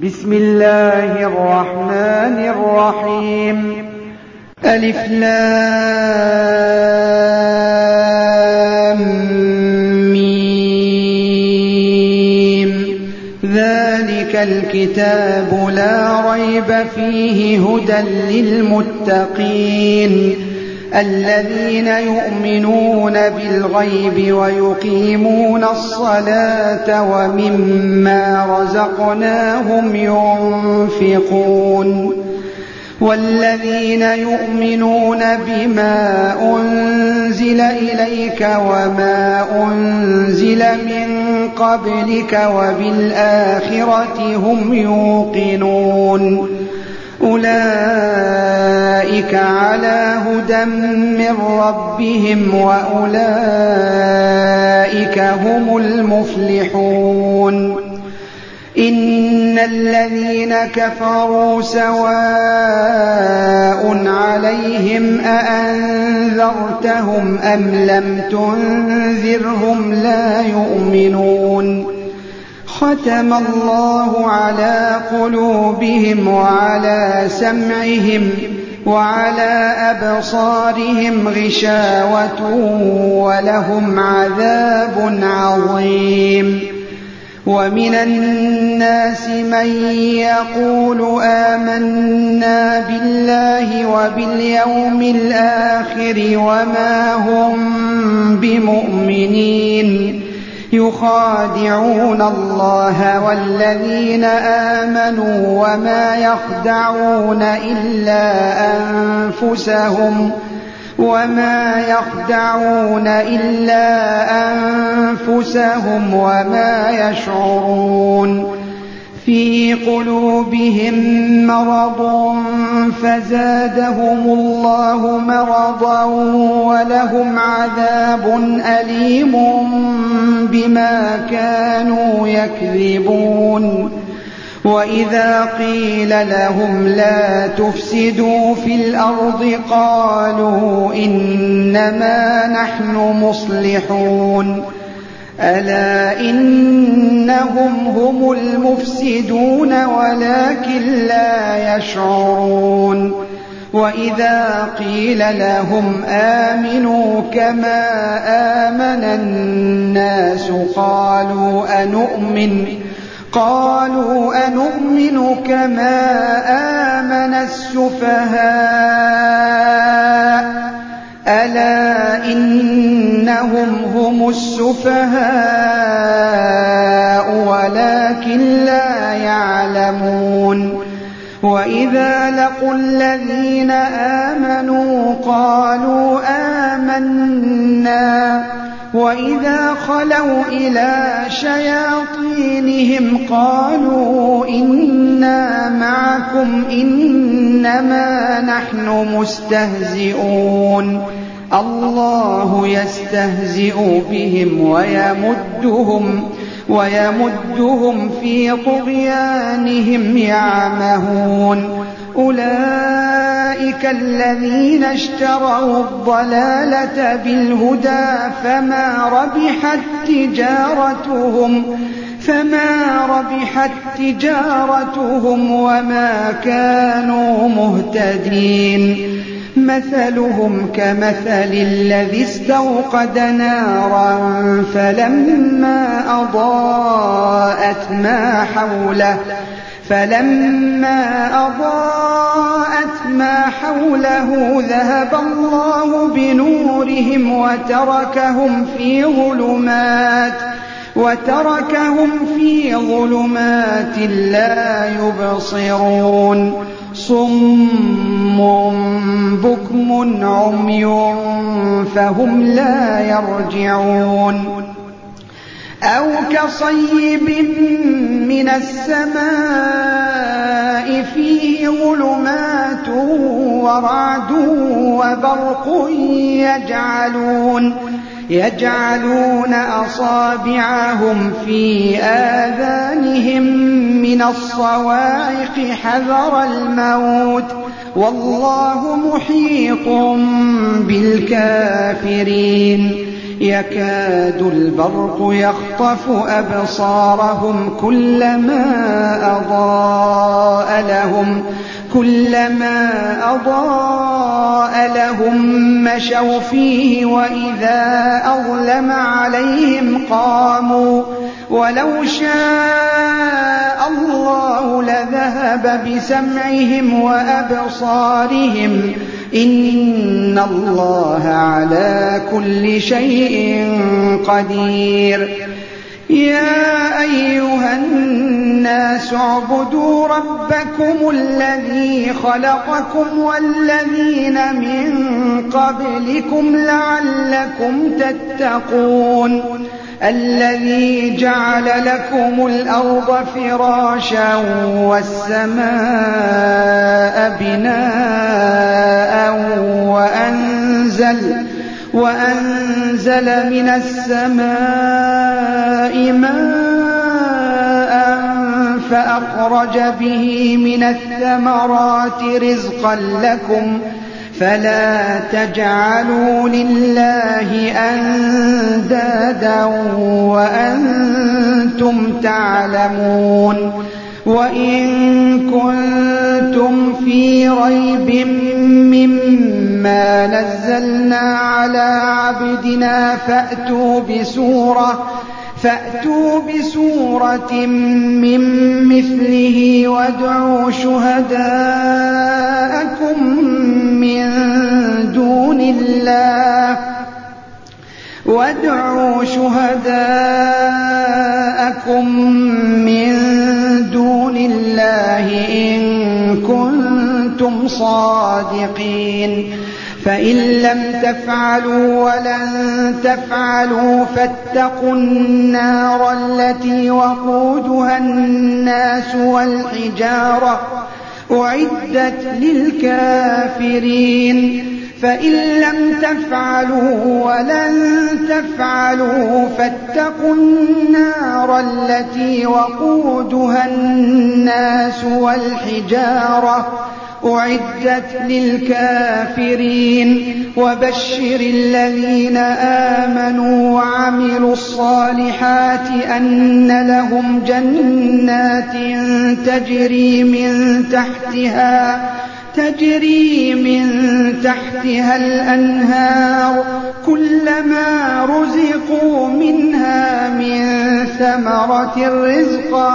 بسم الله الرحمن الرحيم. ألف لام ميم. ذلك الكتاب لا ريب فيه هدى للمتقين الذين يؤمنون بالغيب ويقيمون الصلاة ومما رزقناهم ينفقون والذين يؤمنون بما أنزل إليك وما أنزل من قبلك وبالآخرة هم يوقنون أولئك على هدى من ربهم وأولئك هم المفلحون. إن الذين كفروا سواء عليهم أأنذرتهم أم لم تنذرهم لا يؤمنون. ختم الله على قلوبهم وعلى سمعهم وعلى أبصارهم غشاوة ولهم عذاب عظيم. ومن الناس من يقول آمنا بالله وباليوم الآخر وما هم بمؤمنين يخادعون الله والذين آمنوا وما يخدعون إلا أنفسهم وما يشعرون. في قلوبهم مرض فزادهم الله مرضا ولهم عذاب أليم بما كانوا يكذبون. وإذا قيل لهم لا تفسدوا في الأرض قالوا إنما نحن مصلحون ألا إنهم هم المفسدون ولكن لا يشعرون. وإذا قيل لهم آمنوا كما آمن الناس قالوا أنؤمن كما آمن السفهاء ألا إنهم هم السفهاء ولكن لا يعلمون. وإذا لقوا الذين آمنوا قالوا آمنا وإذا خلوا إلى شياطينهم قالوا إنا معكم إنما نحن مستهزئون. الله يستهزئ بهم ويمدهم في طغيانهم يعمهون. أولئك الذين اشتروا الضلالة بالهدى فما ربحت تجارتهم وما كانوا مهتدين. مثلهم كمثل الذي استوقد نارا فلما أضاءت ما حوله ذهب الله بنورهم وتركهم في ظلمات لا يبصرون. صم بكم عمي فهم لا يرجعون. أو كصيب من السماء فيه ظلمات ورعد وبرق يجعلون أصابعهم في آذانهم من الصواعق حذر الموت والله محيط بالكافرين. يكاد البرق يخطف أبصارهم كلما أضاء كلما أضاء لهم مشوا فيه وإذا أظلم عليهم قاموا ولو شاء الله لذهب بسمعهم وأبصارهم إن الله على كل شيء قدير. يا أيها الناس اعبدوا ربكم الذي خلقكم والذين من قبلكم لعلكم تتقون الذي جعل لكم الأرض فراشا والسماء بناء وأنزل من السماء ماء فأخرج به من الثمرات رزقا لكم فلا تجعلوا لله أندادا وأنتم تعلمون. وإن كنتم في ريب مما نزلنا على عبدنا فأتوا بسورة من مثله وادعوا شهداءكم من دون الله إن كنتم صادقين. فإن لم تفعلوا ولن تفعلوا فاتقوا النار التي وقودها الناس والحجارة أعدت للكافرين. فإن لم تفعلوا ولن تفعلوا فاتقوا النار التي وقودها الناس والحجارة أعدت للكافرين. وبشر الذين آمنوا وعملوا الصالحات أن لهم جنات تجري من تحتها الأنهار كلما رزقوا منها من ثمرة رزقا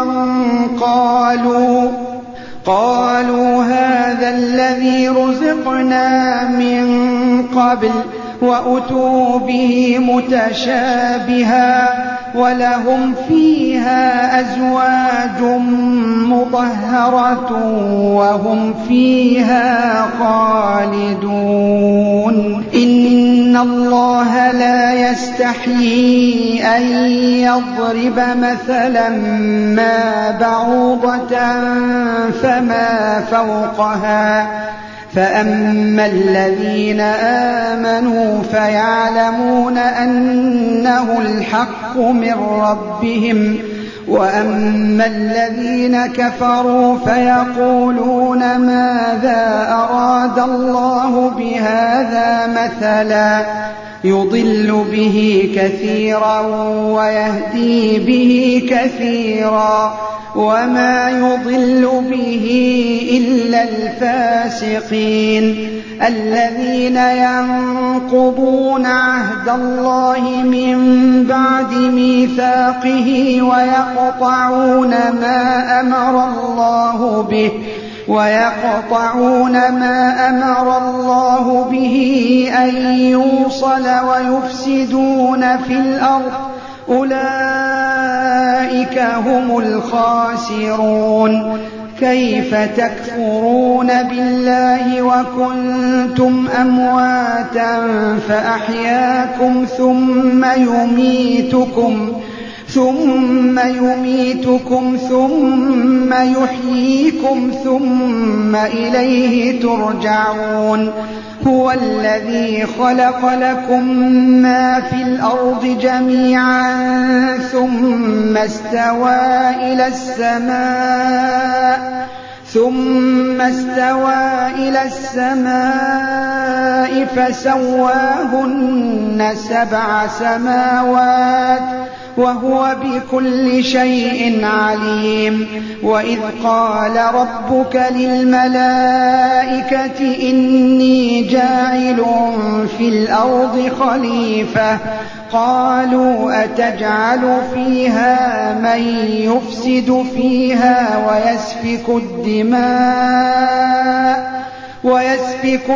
قالوا هذا الذي رزقنا من قبل وأتوا به متشابها ولهم فيها أزواج مطهرة وهم فيها خالدون. إن الله لا يستحيي أن يضرب مثلا ما بعوضة فما فوقها فأما الذين آمنوا فيعلمون أنه الحق من ربهم وأما الذين كفروا فيقولون ماذا أراد الله بهذا مثلا يضل به كثيرا ويهدي به كثيرا وما يضل به إلا الفاسقين الذين ينقضون عهد الله من بعد ميثاقه ويقطعون ما أمر الله به أن يوصل ويفسدون في الأرض أولئك هم الخاسرون. كيف تكفرون بالله وكنتم أمواتا فأحياكم ثم يميتكم ثم يحييكم ثم إليه ترجعون. هو الذي خلق لكم ما في الأرض جميعا ثم استوى إلى السماء فسواهن 7 سماوات وهو بكل شيء عليم. وإذ قال ربك للملائكة إني جاعل في الأرض خليفة قالوا أتجعل فيها من يفسد فيها ويسفك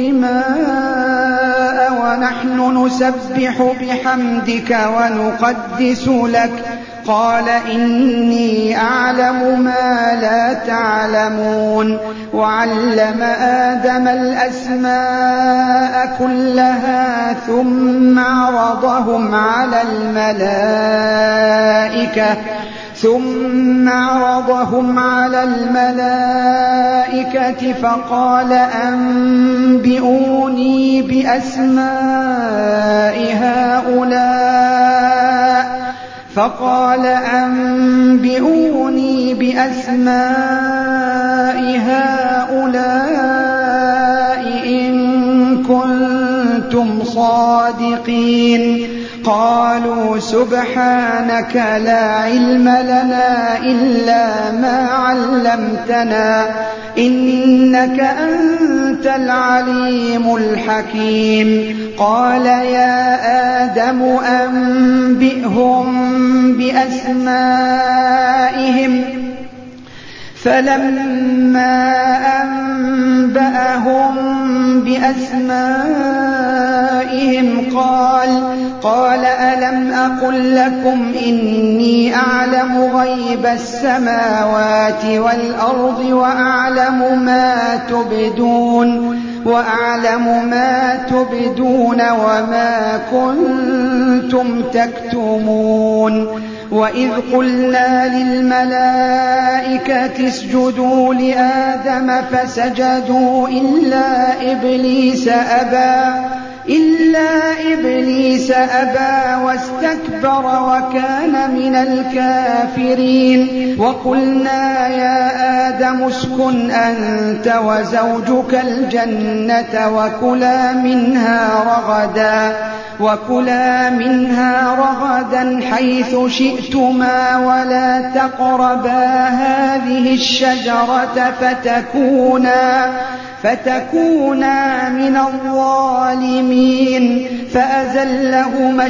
الدماء ونحن نسبح بحمدك ونقدس لك قال إني أعلم ما لا تعلمون. وعلم آدم الأسماء كلها ثم عرضهم على الملائكة فقال أنبئوني بأسماء هؤلاء إن كنتم صادقين. قالوا سبحانك لا علم لنا إلا ما علمتنا إنك أنت العليم الحكيم. قال يا آدم أنبئهم بأسمائهم فلما أنبأهم بأسمائهم قال ألم أقل لكم إني أعلم غيب السماوات والأرض وأعلم ما تبدون وما كنتم تكتمون. وإذ قلنا للملائكة اسجدوا لآدم فسجدوا إلا إبليس أبى واستكبر وكان من الكافرين. وقلنا يا آدم اسكن أنت وزوجك الجنة وكلا منها رغدا حيث شئتما ولا تقربا هذه الشجرة فتكونا من الظالمين. فأزلهما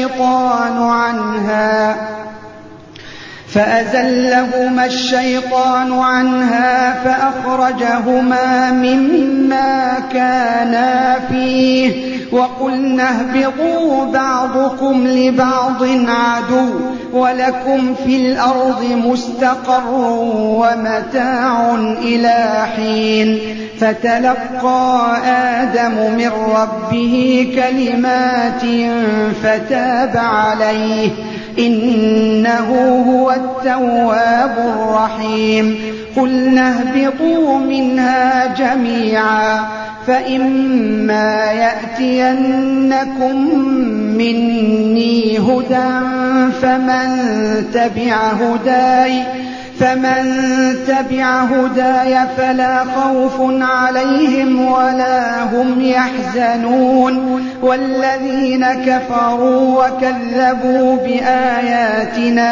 الشيطان عنها فأخرجهما مما كانا فيه وقلنا اهبطوا بعضكم لبعض عدو ولكم في الأرض مستقر ومتاع إلى حين. فتلقى آدم من ربه كلمات فتاب عليه إنه هو التواب الرحيم. قلنا اهبطوا منها جميعا فإما يأتينكم مني هدى فمن تبع هداي فلا خوف عليهم ولا هم يحزنون. والذين كفروا وكذبوا بآياتنا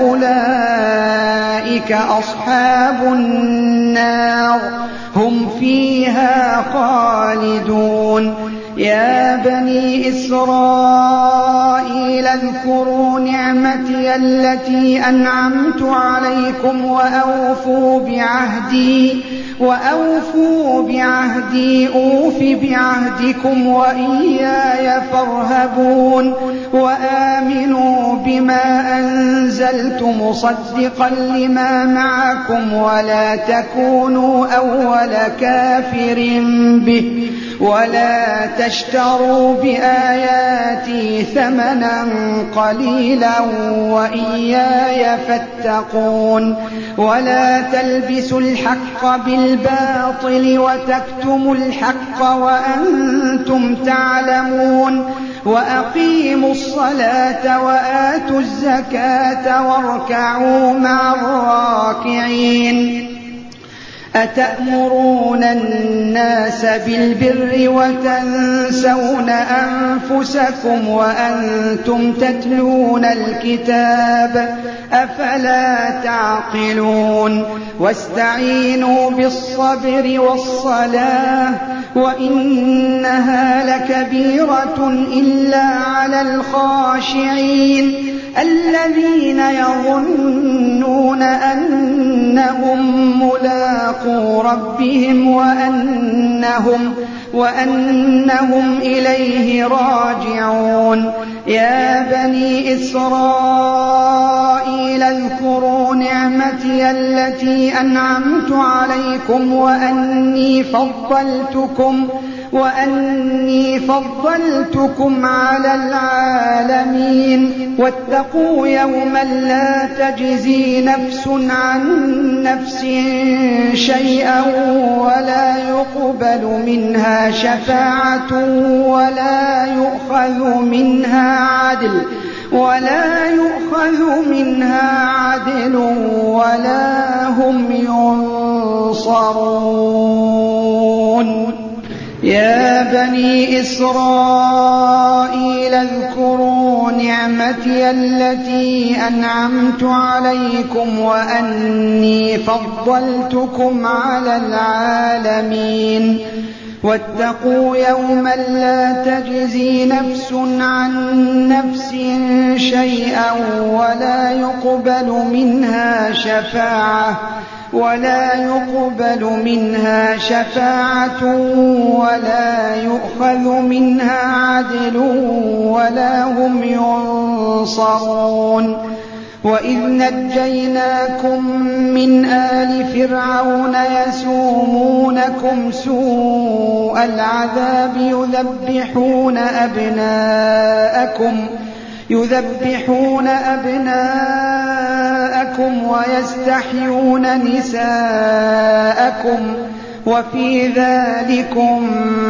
أولئك أصحاب النار هم فيها خالدون. يا بني إسرائيل اذكروا نعمتي التي أنعمت عليكم وأوفوا بعهدي أوف بعهدكم وإياي فارهبون. وآمنوا بما أنزلت مصدقا لما معكم ولا تكونوا أول كافر به ولا تشتروا بآياتي ثمنا قليلا وإياي فاتقون. ولا تلبسوا الحق بالباطل وتكتموا الحق وأنتم تعلمون. وأقيموا الصلاة وآتوا الزكاة واركعوا مع الراكعين. أتأمرون الناس بالبر وتنسون أنفسكم وأنتم تتلون الكتاب أفلا تعقلون واستعينوا بالصبر والصلاة وإنها لكبيرة إلا على الخاشعين الذين يظنون أنهم ملاقو ربهم وأنهم إليه راجعون يا بني إسرائيل اذكروا نعمتي التي أنعمت عليكم وأني فضلتكم على العالمين واتقوا يوما لا تجزي نفس عن نفس شيئا ولا يقبل منها شفاعة ولا يؤخذ منها عدل ولا هم ينصرون يا بني إسرائيل اذكروا نعمتي التي أنعمت عليكم وأني فضلتكم على العالمين واتقوا يوما لا تجزي نفس عن نفس شيئا ولا يقبل منها شفاعة ولا يؤخذ منها عدل ولا هم ينصرون وإذ نجيناكم من آل فرعون يسومونكم سوء العذاب يذبحون أبناءكم ويستحيون نساءكم وفي ذلكم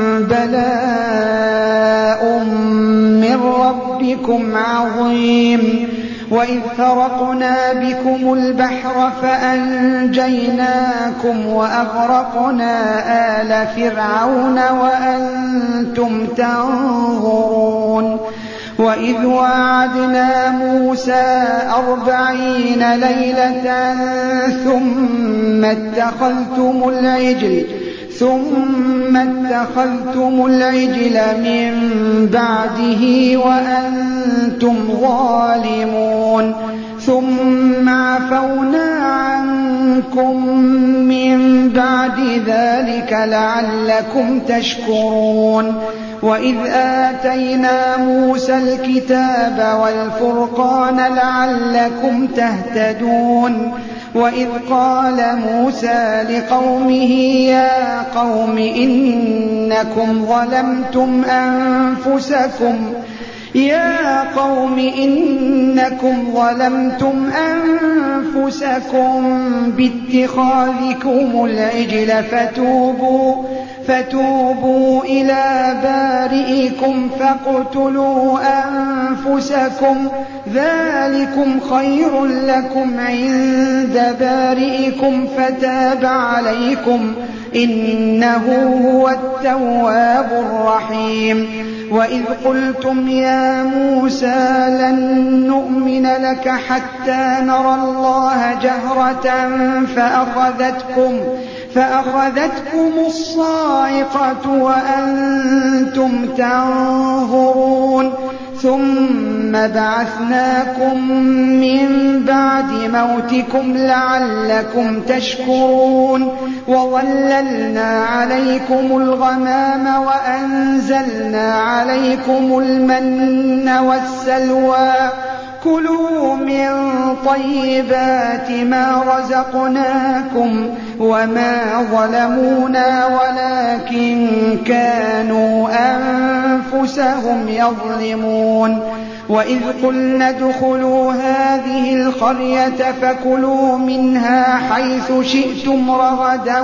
بلاء من ربكم عظيم وإذ فرقنا بكم البحر فأنجيناكم وأغرقنا آل فرعون وأنتم تنظرون وإذ وعدنا موسى 40 ليلة ثم اتخذتم العجل من بعده وأنتم ظالمون ثم عفونا عنكم من بعد ذلك لعلكم تشكرون وإذ آتينا موسى الكتاب والفرقان لعلكم تهتدون وإذ قال موسى لقومه يا قوم إنكم ظلمتم أنفسكم باتخاذكم العجل فتوبوا إلى بارئكم فاقتلوا أنفسكم ذلكم خير لكم عند بارئكم فتاب عليكم إنه هو التواب الرحيم وإذ قلتم يا موسى لن نؤمن لك حتى نرى الله جهرة فأخذتكم الصاعقة وأنتم تنظرون ثم بعثناكم من بعد موتكم لعلكم تشكرون وظللنا عليكم الغمام وأنزلنا عليكم المن والسلوى كلوا من طيبات ما رزقناكم وما ظلمونا ولكن كانوا أنفسهم يظلمون وإذ قلنا ادخلوا هذه القرية فكلوا منها حيث شئتم رغدا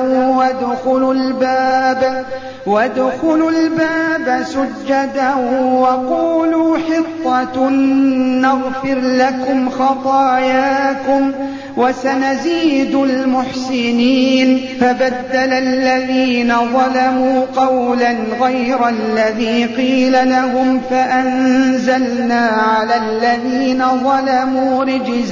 وادخلوا الباب سجدا وقولوا حطة نغفر لكم خطاياكم وسنزيد المحسنين. فبدل الذين ظلموا قولا غير الذي قيل لهم فأنزلنا على الذين ظلموا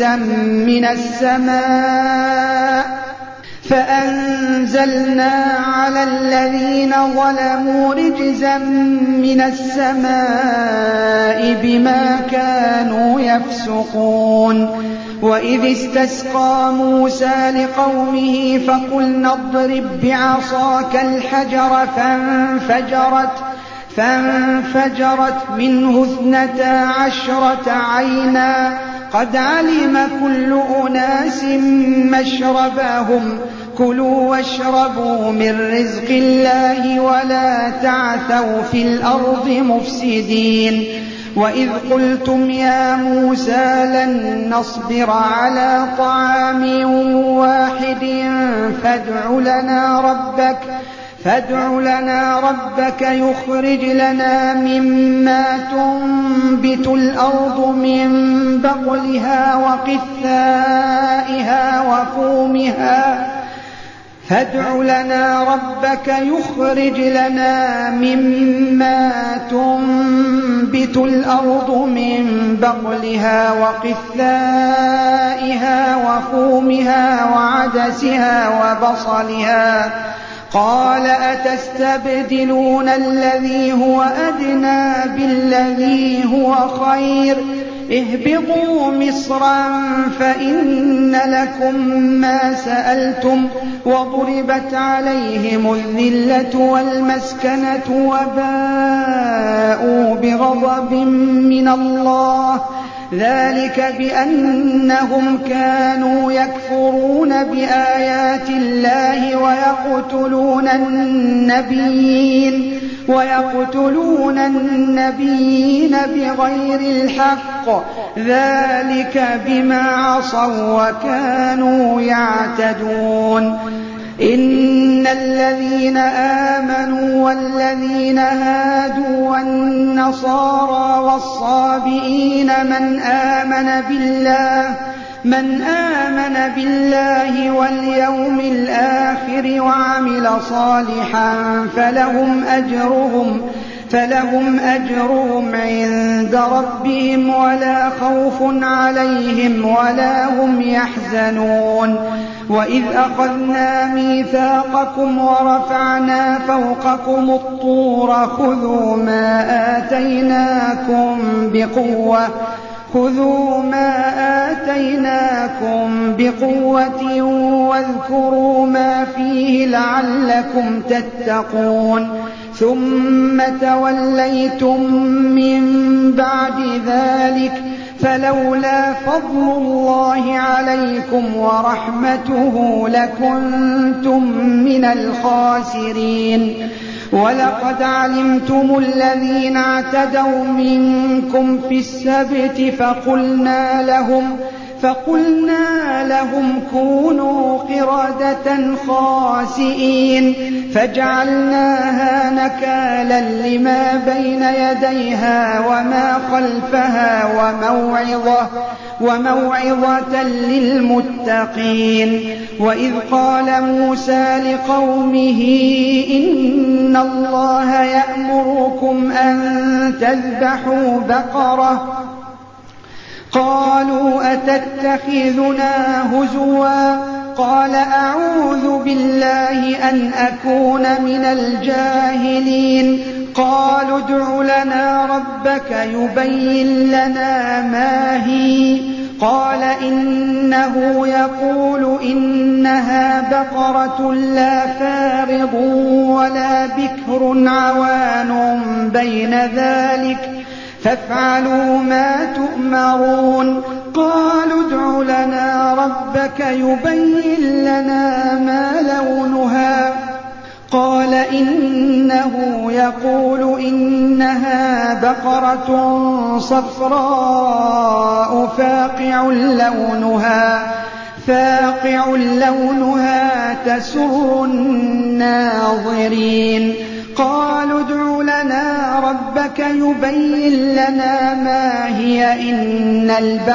رجزا من السماء بما كانوا يفسقون. وإذ استسقى موسى لقومه فقلنا اضرب بعصاك الحجر فانفجرت منه 12 عينا قد علم كل أناس مشربهم كلوا واشربوا من رزق الله ولا تعثوا في الأرض مفسدين. وإذ قلتم يا موسى لن نصبر على طعام واحد فادع لنا ربك يخرج لنا مما تنبت الأرض من بقلها وقثائها وفومها وعدسها وبصلها قال أتستبدلون الذي هو أدنى بالذي هو خير اهبطوا مصرا فإن لكم ما سألتم وضربت عليهم الذلة والمسكنة وباءوا بغضب من الله ذلك بأنهم كانوا يكفرون بآيات الله ويقتلون النبيين بغير الحق ذلك بما عصوا وكانوا يعتدون. إن الذين آمنوا والذين هادوا والنصارى والصابئين من آمن بالله واليوم الآخر وعمل صالحا فلهم أجرهم عند ربهم ولا خوف عليهم ولا هم يحزنون. وإذ أخذنا ميثاقكم ورفعنا فوقكم الطور خذوا ما آتيناكم بقوة واذكروا ما فيه لعلكم تتقون. ثم توليتم من بعد ذلك فلولا فضل الله عليكم ورحمته لكنتم من الخاسرين. ولقد علمتم الذين اعتدوا منكم في السبت فقلنا لهم كونوا قردة خاسئين فجعلناها نكالا لما بين يديها وما خلفها وموعظة للمتقين. وإذ قال موسى لقومه إن الله يأمركم أن تذبحوا بقرة قالوا أتتخذنا هزوا قال أعوذ بالله أن أكون من الجاهلين. قالوا ادع لنا ربك يبين لنا ما هي قال إنه يقول إنها بقرة لا فارض ولا بكر عوان بين ذلك فافعلوا ما تؤمرون. قالوا ادع لنا ربك يبين لنا ما لونها قال إنه يقول إنها بقرة صفراء فاقع لونها تسر الناظرين. قالوا ادع لنا ربك يبين لنا ما هي إن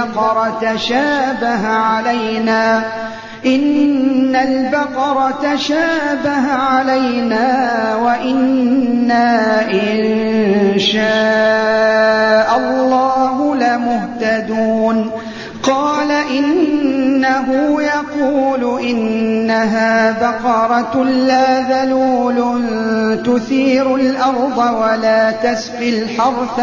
البقرة تشابه علينا وإنا إن شاء الله لمهتدون قال إنه يقول إنها بقرة لا ذلول تثير الأرض ولا تسقي الحرث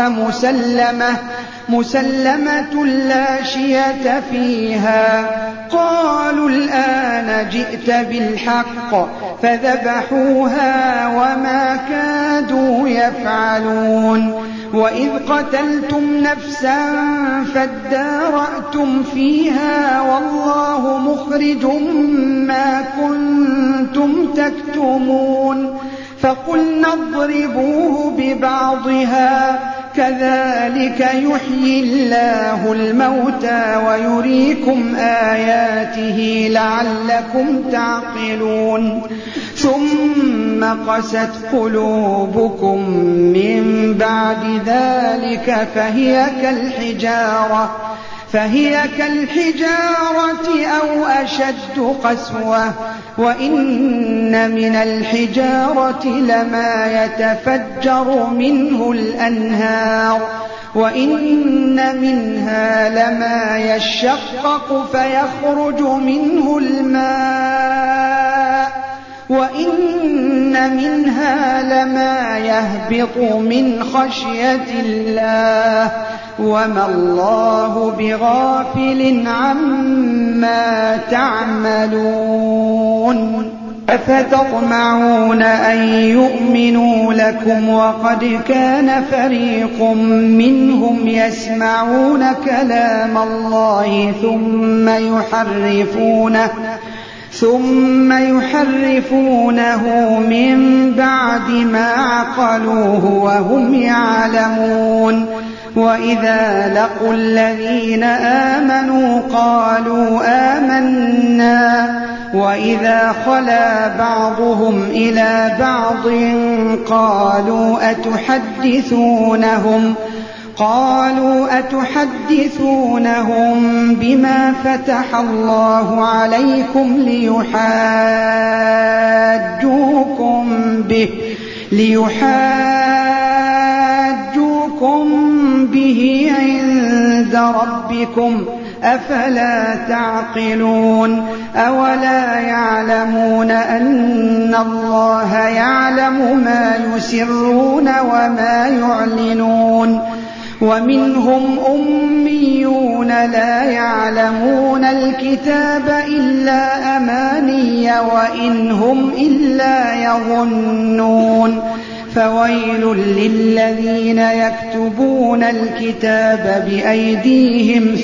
مسلمة لا شية فيها قالوا الآن جئت بالحق فذبحوها وما كادوا يفعلون وإذ قتلتم نفسا فادارأتم فيها والله مخرج ما كنتم تكتمون فقلنا اضربوه ببعضها كذلك يحيي الله الموتى ويريكم آياته لعلكم تعقلون ثم قست قلوبكم من بعد ذلك فهي كالحجارة أو أشد قسوة وإن من الحجارة لما يتفجر منه الأنهار وإن منها لما يشقق فيخرج منه الماء وإن منها لما يهبط من خشية الله وما الله بغافل عما تعملون أفتطمعون أن يؤمنوا لكم وقد كان فريق منهم يسمعون كلام الله ثم يحرفونه من بعد ما عقلوه وهم يعلمون وإذا لقوا الذين آمنوا قالوا آمنا وإذا خلا بعضهم إلى بعض قالوا أتحدثونهم بما فتح الله عليكم ليحاجوكم به عند ربكم أفلا تعقلون أولا يعلمون أن الله يعلم ما يسرون وما يعلنون ومنهم أميون لا يعلمون الكتاب إلا أماني وإن هم إلا يظنون فويل للذين يكتبون الكتاب بأيديهم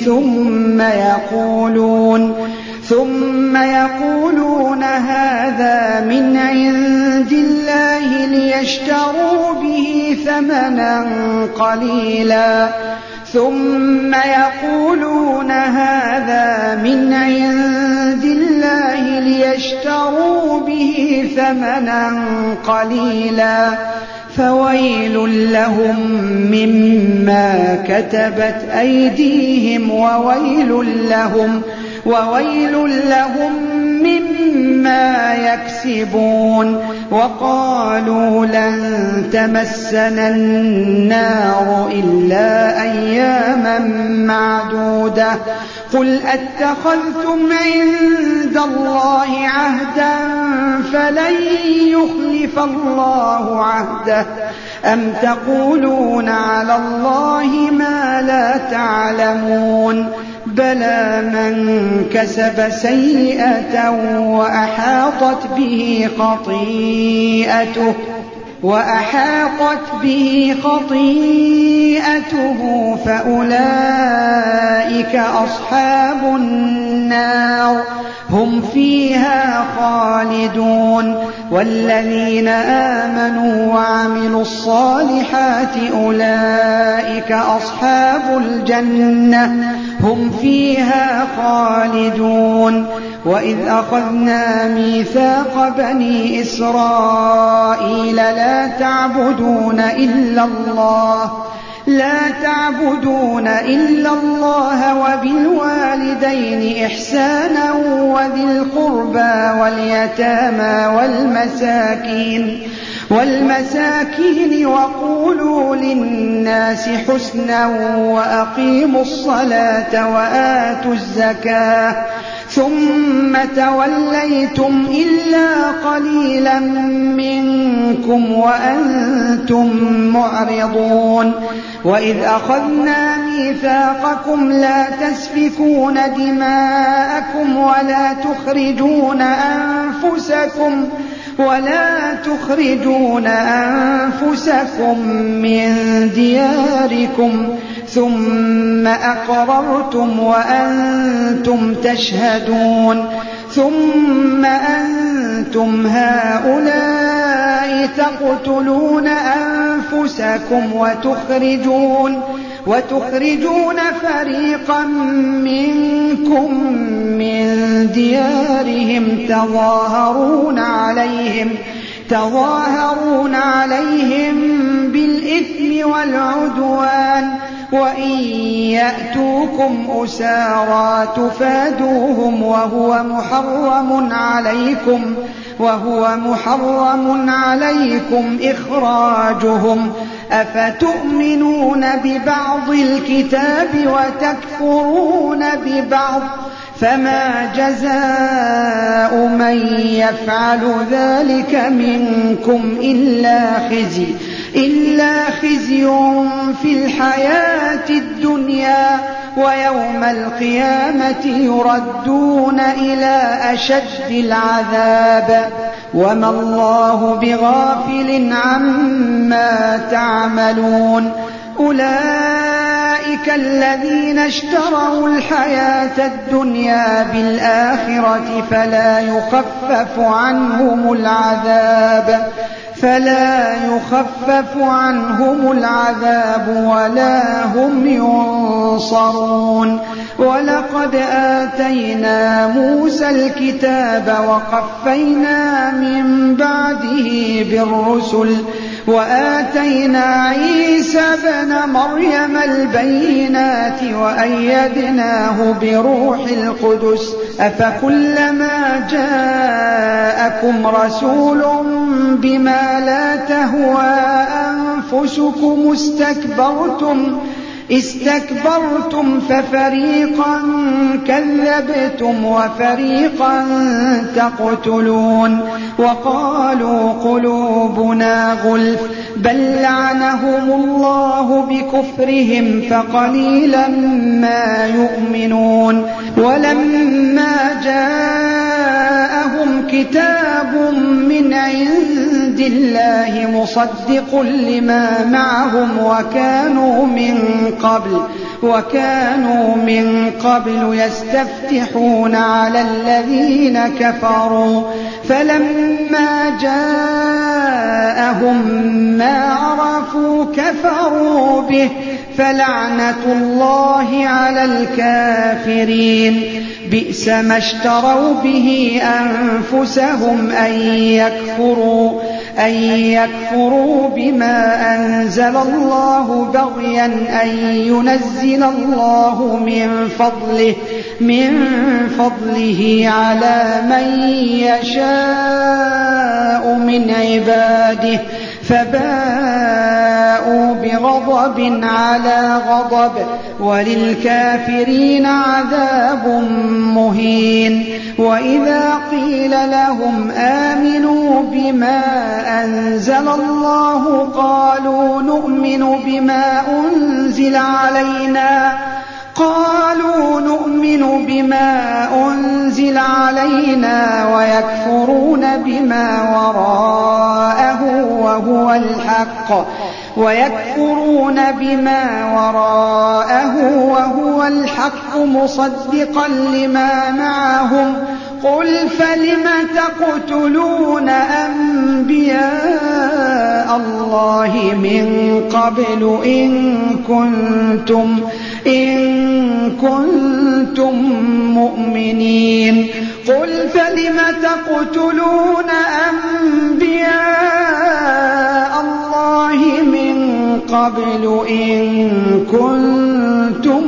ثم يقولون هذا من عند الله ليشتروا به ثمنا قليلا فويل لهم مما كتبت أيديهم وويل لهم مما يكسبون وقالوا لن تمسنا النار إلا أياما معدودة قل أتخذتم عند الله عهدا فلن يخلف الله عهده أم تقولون على الله ما لا تعلمون بلى من كسب سيئة وأحاطت به خطيئته فأولئك أصحاب النار هم فيها خالدون والذين آمنوا وعملوا الصالحات أولئك أصحاب الجنة هم فيها خالدون وإذ أخذنا ميثاق بني إسرائيل لا تعبدون إلا الله وبالوالدين إحسانا وذي القربى واليتامى والمساكين وقولوا للناس حسنا وأقيموا الصلاة وآتوا الزكاة ثم توليتم إلا قليلا منكم وأنتم معرضون وإذ أخذنا ميثاقكم لا تسفكون دماءكم ولا تخرجون أنفسكم من دياركم ثم أقررتم وأنتم تشهدون ثم أنتم هؤلاء تقتلون أنفسكم وتخرجون فريقا منكم من ديارهم تظاهرون عليهم بالإثم والعدوان وإن يأتوكم أسارى تفادوهم وهو محرم عليكم إخراجهم أفتؤمنون ببعض الكتاب وتكفرون ببعض فما جزاء من يفعل ذلك منكم إلا خزي في الحياة الدنيا ويوم القيامة يردون إلى أشد العذاب وما الله بغافل عما تعملون أولئك الذين اشتروا الحياة الدنيا بالآخرة فلا يخفف عنهم العذاب ولا هم ينصرون ولقد آتينا موسى الكتاب وقفينا من بعده بالرسل وآتينا عيسى ابن مريم البينات وأيدناه بروح القدس أفكلما جاءكم رسول بما لا تهوى أنفسكم استكبرتم ففريقا كذبتم وفريقا تقتلون وقالوا قلوبنا غلف بل لعنهم الله بكفرهم فقليلا ما يؤمنون ولما جاءهم كتاب من عند الله مصدق لما معهم وكانوا من قبل يستفتحون على الذين كفروا فلما جاءهم ما عرفوا كفروا به فلعنة الله على الكافرين بئس ما اشتروا به أنفسهم أن يكفروا بما أنزل الله بغيا أن ينزل الله من فضله على من يشاء من عباده فباءوا بغضب على غضب وللكافرين عذاب مهين وإذا قيل لهم آمنوا بما أنزل الله قالوا نؤمن بما أنزل علينا ويكفرون بما وراءه وهو الحق مصدقا لما معهم قل فلم تقتلون أنبياء الله من قبل إن كنتم مؤمنين قل فلم تقتلون أنبياء الله من قبل إن كنتم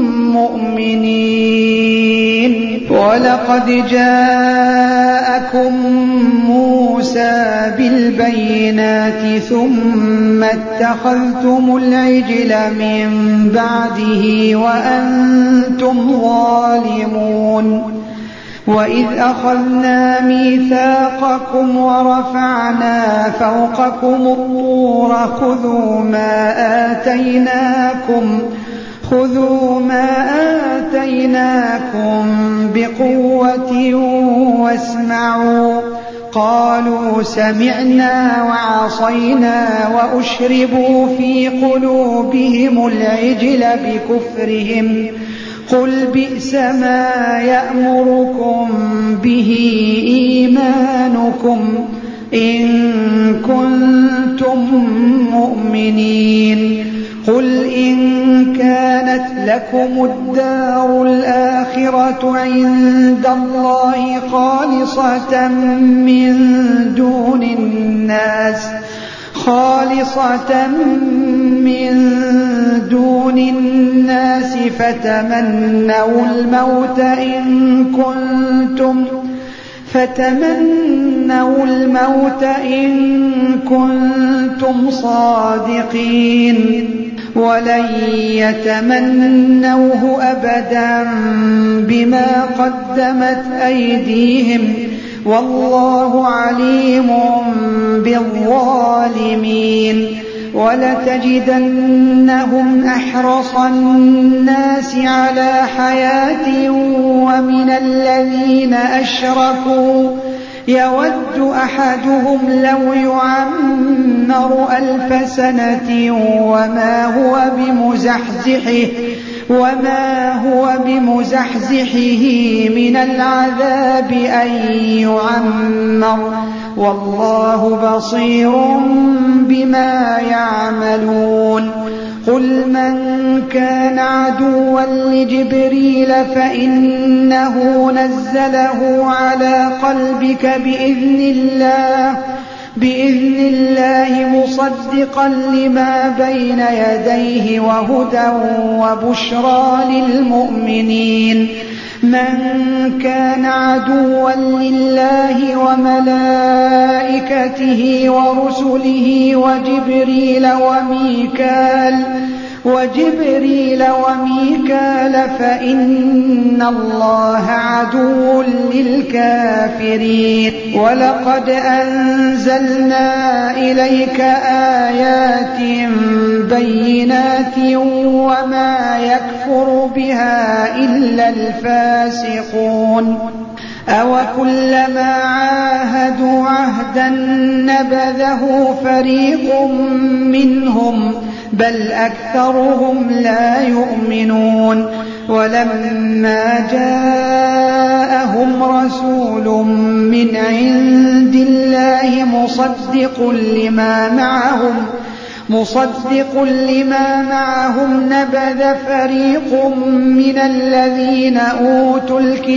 مؤمنين ولقد جاءكم موسى بالبينات ثم اتخذتم العجل من بعده وأنتم ظالمون وإذ أخذنا ميثاقكم ورفعنا فوقكم الطور خذوا ما آتيناكم بقوة واسمعوا قالوا سمعنا وعصينا وأشربوا في قلوبهم العجل بكفرهم قل بئس ما يأمركم به إيمانكم إن كنتم مؤمنين قل إن كانت لكم الدار الآخرة عند الله خالصة من دون الناس فتمنوا الموت إن كنتم صادقين ولن يتمنوه أبدا بما قدمت أيديهم والله عليم بالظالمين ولتجدنهم أحرص الناس على حياة ومن الذين أشركوا يود أحدهم لو يعمر 1000 سنة وما هو بمزحزحه من العذاب أن يعمر والله بصير بما يعملون قل من كان عدوا لجبريل فإنه نزله على قلبك بإذن الله مصدقا لما بين يديه وهدى وبشرى للمؤمنين من كان عدوا لله وملائكته ورسله وجبريل وميكال فإن الله عدو للكافرين ولقد أنزلنا إليك آيات بينات وما يكفر بها إلا الفاسقون أوكلما عاهدوا عهدا نبذه فريق منهم بل أكثرهم لا يؤمنون ولما جاءهم رسول من عند الله مصدق لما معهم نبذ فريق من الذين أوتوا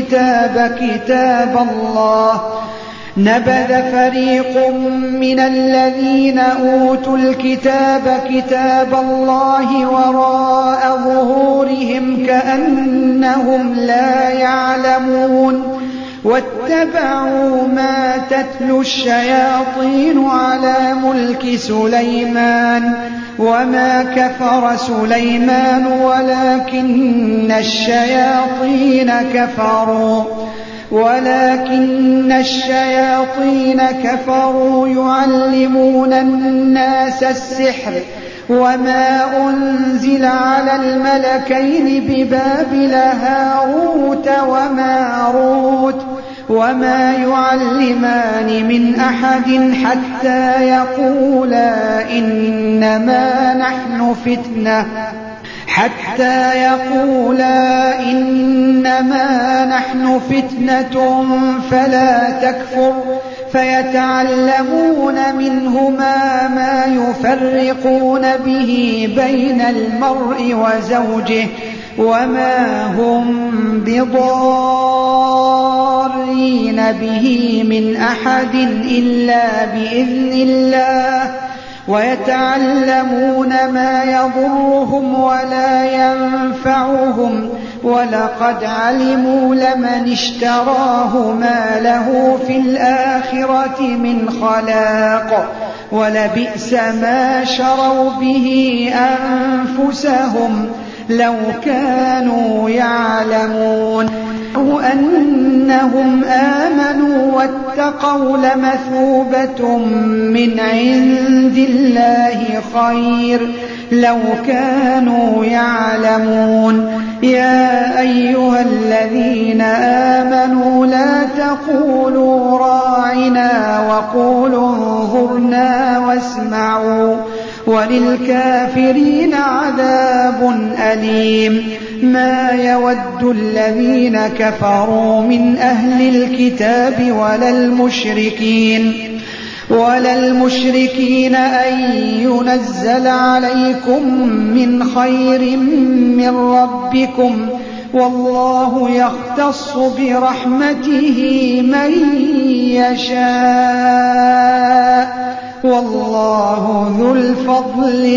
الكتاب كتاب الله وراء ظهورهم كأنهم لا يعلمون واتبعوا ما تتلو الشياطين على ملك سليمان وما كفر سليمان ولكن الشياطين كفروا يعلمون الناس السحر وما أنزل على الملكين ببابل هاروت وماروت وما يعلمان من أحد حتى يقولا إنما نحن فتنة فلا تكفر فيتعلمون منهما ما يفرقون به بين المرء وزوجه وما هم بضارين ظانين به من أحد إلا بإذن الله ويتعلمون ما يضرهم ولا ينفعهم ولقد علموا لمن اشتراه ما له في الآخرة من خلاق ولبئس ما شروا به أنفسهم لو كانوا يعلمون لو أنهم آمنوا واتقوا لمثوبة من عند الله خير لو كانوا يعلمون يا أيها الذين آمنوا لا تقولوا راعنا وقولوا انظرنا واسمعوا وللكافرين عذاب أليم ما يود الذين كفروا من أهل الكتاب ولا المشركين أن ينزل عليكم من خير من ربكم والله يختص برحمته من يشاء والله ذو الفضل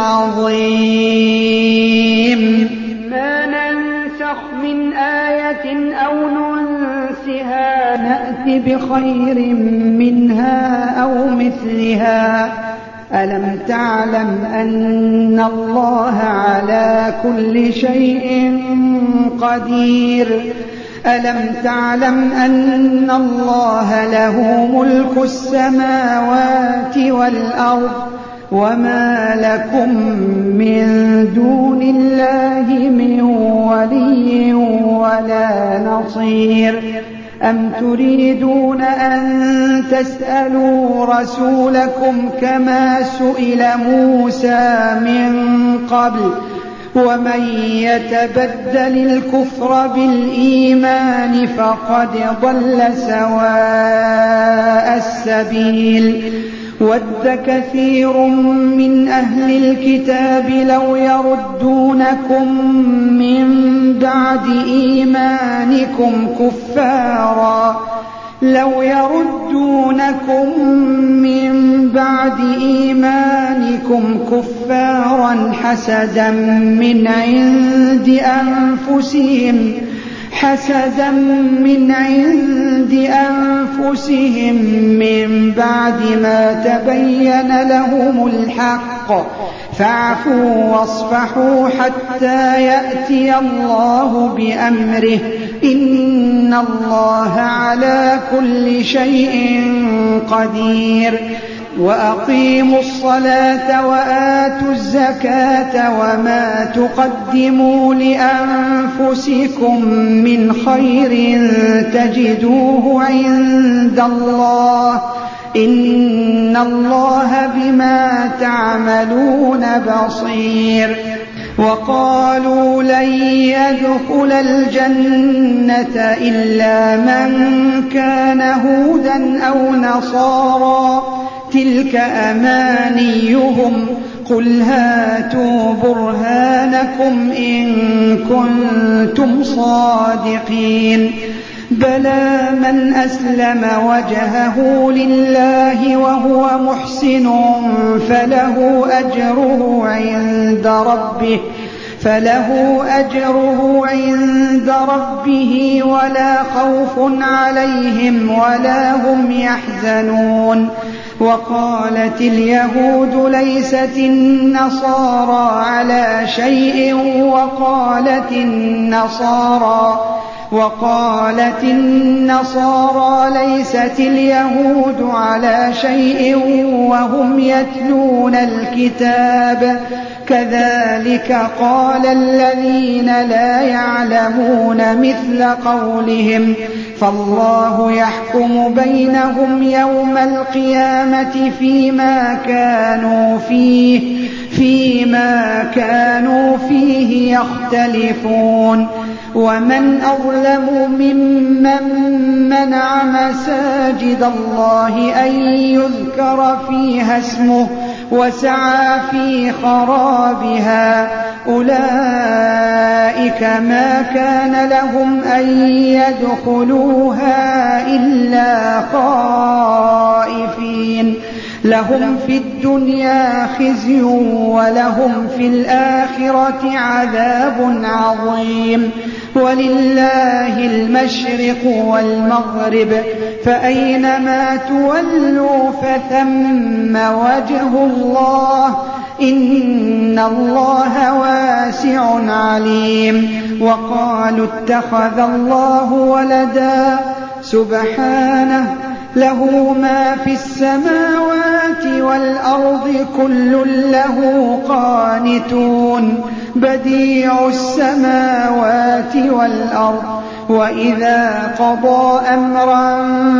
العظيم ما ننسخ من آية أو ننسها نأت بخير منها أو مثلها ألم تعلم أن الله على كل شيء قدير ألم تعلم أن الله له ملك السماوات والأرض وما لكم من دون الله من ولي ولا نصير أم تريدون أن تسألوا رسولكم كما سئل موسى من قبل ومن يتبدل الكفر بالإيمان فقد ضل سواء السبيل ود كثير من أهل الكتاب لو يردونكم من بعد إيمانكم كفارا حسدا من عند أنفسهم من بعد ما تبين لهم الحق فاعفوا واصفحوا حتى يأتي الله بأمره إن الله على كل شيء قدير وأقيموا الصلاة وآتوا الزكاة وما تقدموا لأنفسكم من خير تجدوه عند الله إن الله بما تعملون بصير وقالوا لن يدخل الجنة إلا من كان هودا أو نصارى تلك أمانيهم قل هاتوا برهانكم إن كنتم صادقين بلى من أسلم وجهه لله وهو محسن فله أجره عند ربه ولا خوف عليهم ولا هم يحزنون وقالت اليهود ليست النصارى على شيء وقالت النصارى ليست اليهود على شيء وهم يتلون الكتاب كذلك قال الذين لا يعلمون مثل قولهم فالله يحكم بينهم يوم القيامة فيما كانوا فيه يختلفون ومن أظلم ممن منع مساجد الله أن يذكر فيها اسمه وسعى في خرابها أولئك ما كان لهم أن يدخلوها إلا خائفين لهم في الدنيا خزي ولهم في الآخرة عذاب عظيم ولله المشرق والمغرب فأينما تولوا فثم وجه الله إن الله واسع عليم وقالوا اتخذ الله ولدا سبحانه له ما في السماوات والأرض كل له قانتون بديع السماوات والأرض وإذا قضى أمرا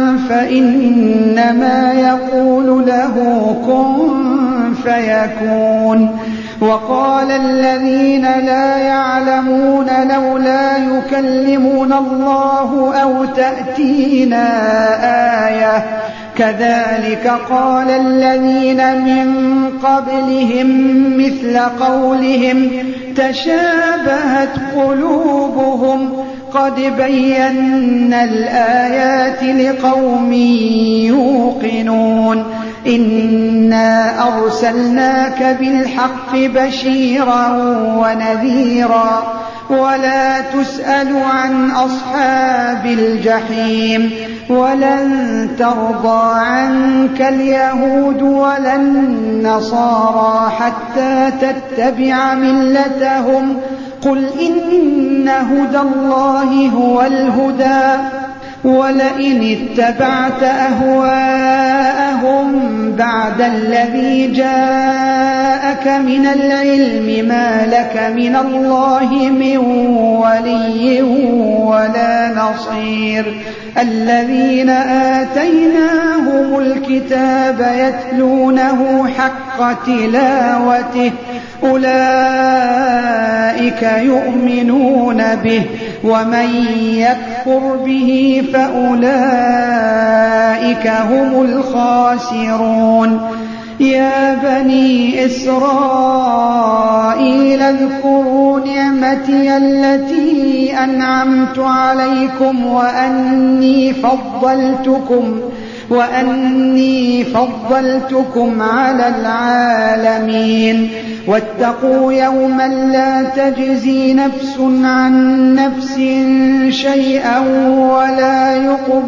فإنما يقول له كن فيكون وقال الذين لا يعلمون لولا يكلمنا الله أو تأتينا آية كذلك قال الذين من قبلهم مثل قولهم تشابهت قلوبهم قد بينا الآيات لقوم يوقنون إنا أرسلناك بالحق بشيرا ونذيرا ولا تسأل عن أصحاب الجحيم ولن ترضى عنك اليهود ولا النصارى حتى تتبع ملتهم قل إن هدى الله هو الهدى ولئن اتبعت أهواءهم بعد الذي جاءك من العلم ما لك من الله من ولي ولا نصير الذين آتيناهم الكتاب يتلونه حق تلاوته أولئك يؤمنون به ومن يكفر به فأولئك هم الخاسرون يا بني إسرائيل اذكروا نعمتي التي أنعمت عليكم وأني فضلتكم على العالمين واتقوا يوما لا تجزي نفس عن نفس شيئا ولا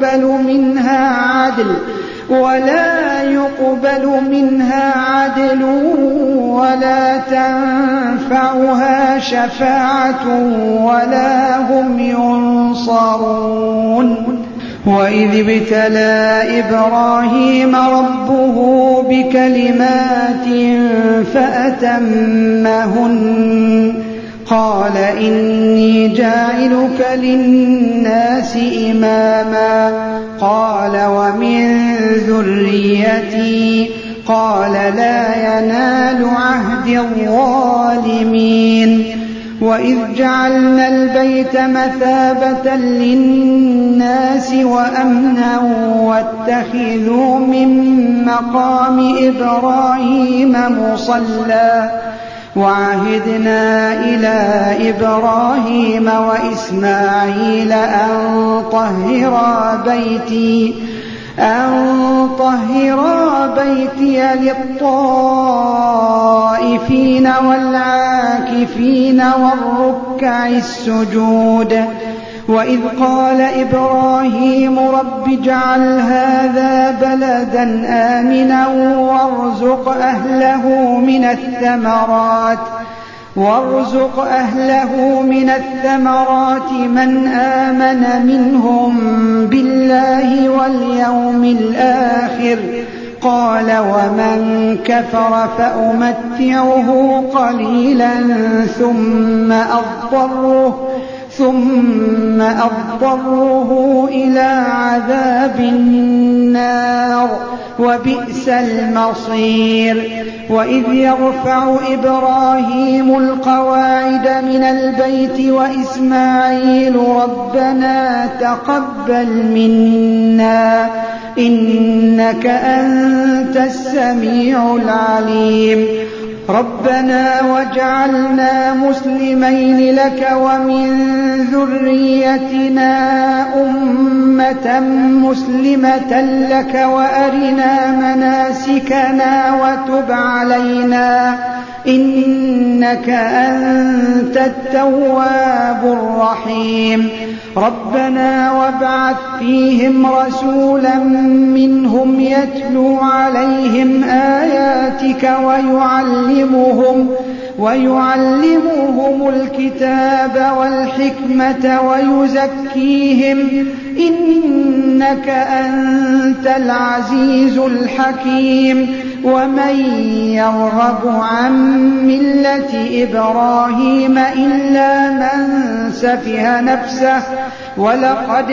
يقبل منها عدل ولا تنفعها شفاعة ولا هم ينصرون وإذ ابتلى إبراهيم ربه بكلمات فأتمهن قال إني جاعلك للناس إماما قال ومن ذريتي قال لا ينال عهد الظالمين وإذ جعلنا البيت مثابة للناس وأمنا واتخذوا من مقام إبراهيم مصلى وعهدنا إلى إبراهيم وإسماعيل أن طهرا بيتي للطائفين والعاكفين والركع السجود وإذ قال إبراهيم رب اجعل هذا بلدا آمنا وارزق أهله من الثمرات من آمن منهم بالله واليوم الآخر قال ومن كفر فأمتعه قليلا ثم أضطره إلى عذاب النار وبئس المصير وإذ يرفع إبراهيم القواعد من البيت وإسماعيل ربنا تقبل منا إنك أنت السميع العليم ربنا واجعلنا مسلمين لك ومن ذريتنا أمة مسلمة لك وأرنا مناسكنا وتب علينا إنك أنت التواب الرحيم ربنا وابعث فيهم رسولا منهم يتلو عليهم آياتك ويعلمهم الكتاب والحكمة ويزكيهم إنك أنت العزيز الحكيم ومن يرغب عن ملة إبراهيم إلا من سفه نفسه ولقد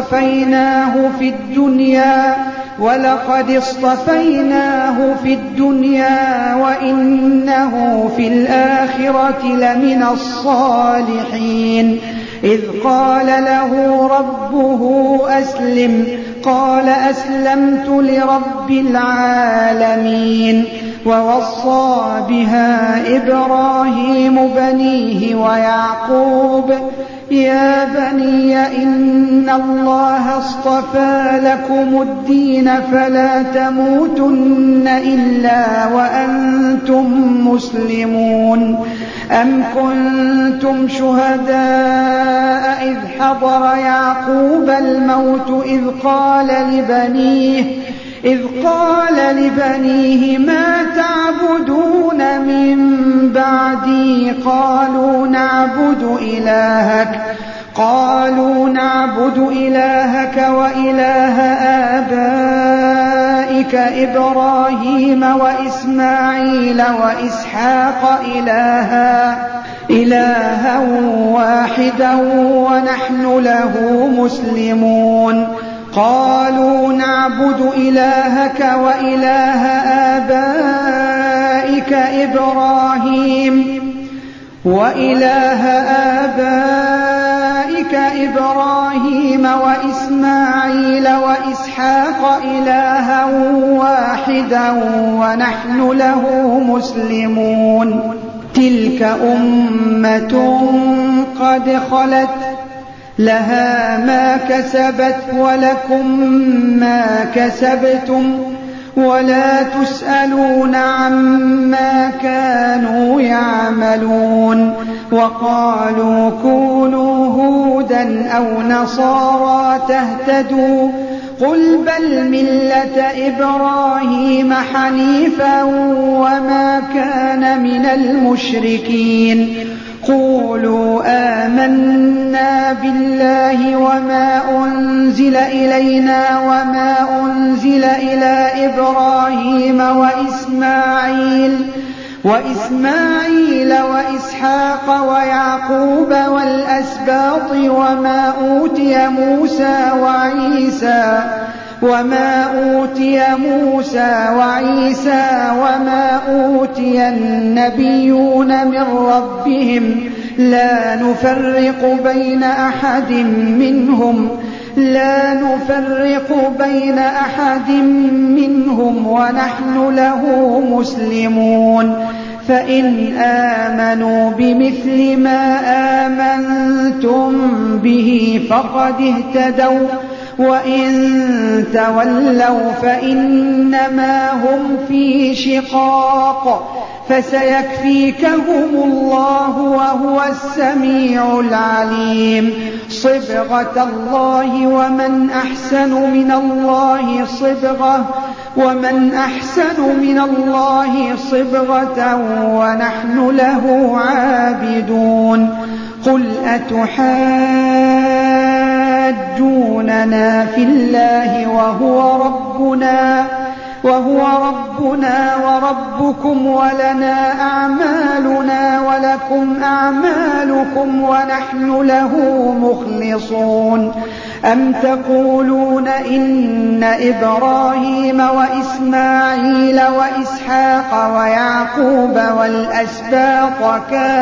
اصطفيناه في الدنيا وإنه في الآخرة لمن الصالحين إذ قال له ربه أسلم قال أسلمت لرب العالمين ووصى بها إبراهيم بنيه ويعقوب يا بني إن الله اصطفى لكم الدين فلا تموتن إلا وأنتم مسلمون أم كنتم شهداء إذ حضر يعقوب الموت إذ قال لبنيه ما تعبدون من بعدي قالوا نعبد إلهك وإله آبائك إبراهيم وإسماعيل وإسحاق إلها واحدا ونحن له مسلمون قالوا نعبد إلهك وإله آبائك إبراهيم وإسماعيل وإسحاق إلها واحدا ونحن له مسلمون تلك أمة قد خلت لها ما كسبت ولكم ما كسبتم ولا تسألون عما كانوا يعملون وقالوا كونوا هودا أو نصارى تهتدوا قل بل ملة إبراهيم حنيفا وما كان من المشركين قولوا آمنا بالله وما أنزل إلينا وما أنزل إلى إبراهيم وإسماعيل وإسحاق ويعقوب والأسباط وما أوتي موسى وعيسى وما أوتي النبيون من ربهم لا نفرق بين أحد منهم ونحن له مسلمون فإن آمنوا بمثل ما آمنتم به فقد اهتدوا وإن تولوا فإنما هم في شقاق فسيكفيكهم الله وهو السميع العليم صبغة الله ومن أحسن من الله صبغة ونحن له عابدون قل أتحاجوننا في الله وهو ربنا وربكم ولنا أعمالنا ولكم أعمالكم ونحن له مخلصون أم تقولون إن إبراهيم وإسماعيل وإسحاق ويعقوب والأسباط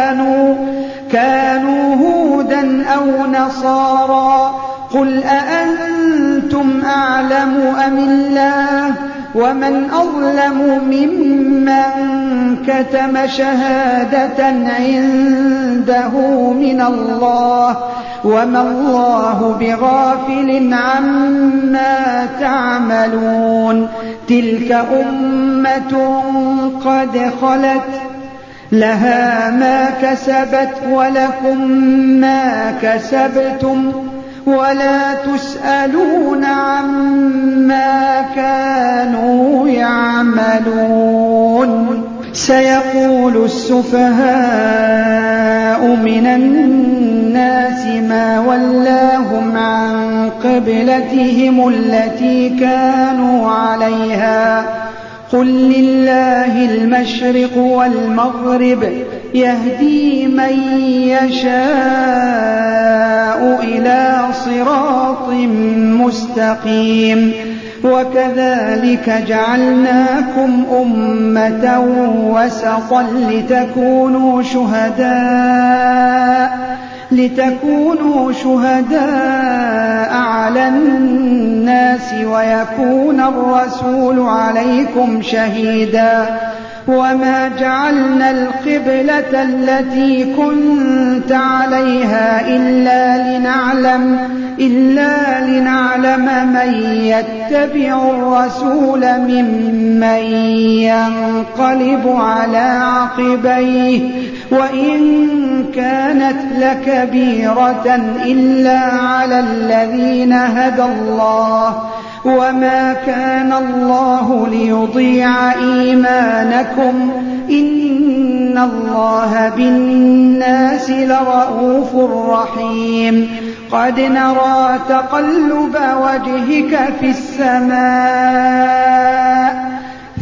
كانوا هودا أو نصارى قل أأنتم أعلم أم الله ومن أظلم ممن كتم شهادة عنده من الله وما الله بغافل عما تعملون تلك أمة قد خلت لها ما كسبت ولكم ما كسبتم ولا تسألون عما كانوا يعملون سيقول السفهاء من الناس ما ولاهم عن قبلتهم التي كانوا عليها قل لله المشرق والمغرب يهدي من يشاء إلى صراط مستقيم وكذلك جعلناكم أمة وسطا لتكونوا شهداء على الناس ويكون الرسول عليكم شهيدا وما جعلنا القبلة التي كنت عليها إلا لنعلم من يتبع الرسول ممن ينقلب على عقبيه وإن كانت لكبيرة إلا على الذين هدى الله وما كان الله ليضيع إيمانكم إن الله بالناس لرءوف رحيم قد نرى تقلب وجهك في السماء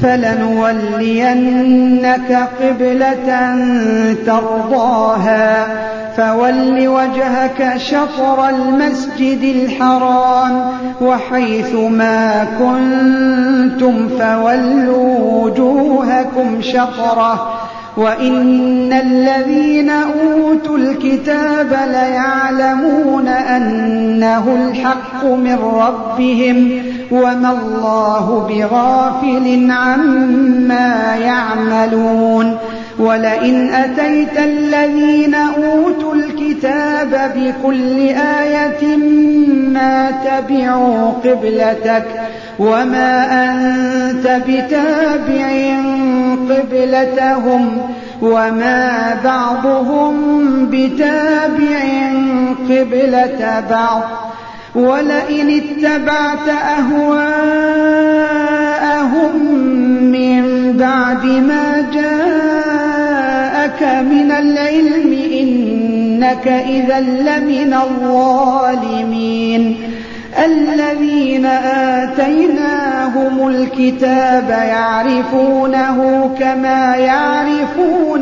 فلنولينك قبلة ترضاها فول وجهك شطر المسجد الحرام وحيث ما كنتم فولوا وجوهكم شطره وإن الذين أوتوا الكتاب ليعلمون أنه الحق من ربهم وما الله بغافل عما يعملون ولئن أتيت الذين أوتوا الكتاب بكل آية ما تبعوا قبلتك وما أنت بتابع قبلتهم وما بعضهم بتابع قبلة بعض ولئن اتبعت أهواءهم من بعد ما جاءك من العلم إنك إذا لمن الظالمين الذين آتيناهم الكتاب يعرفونه كما يعرفون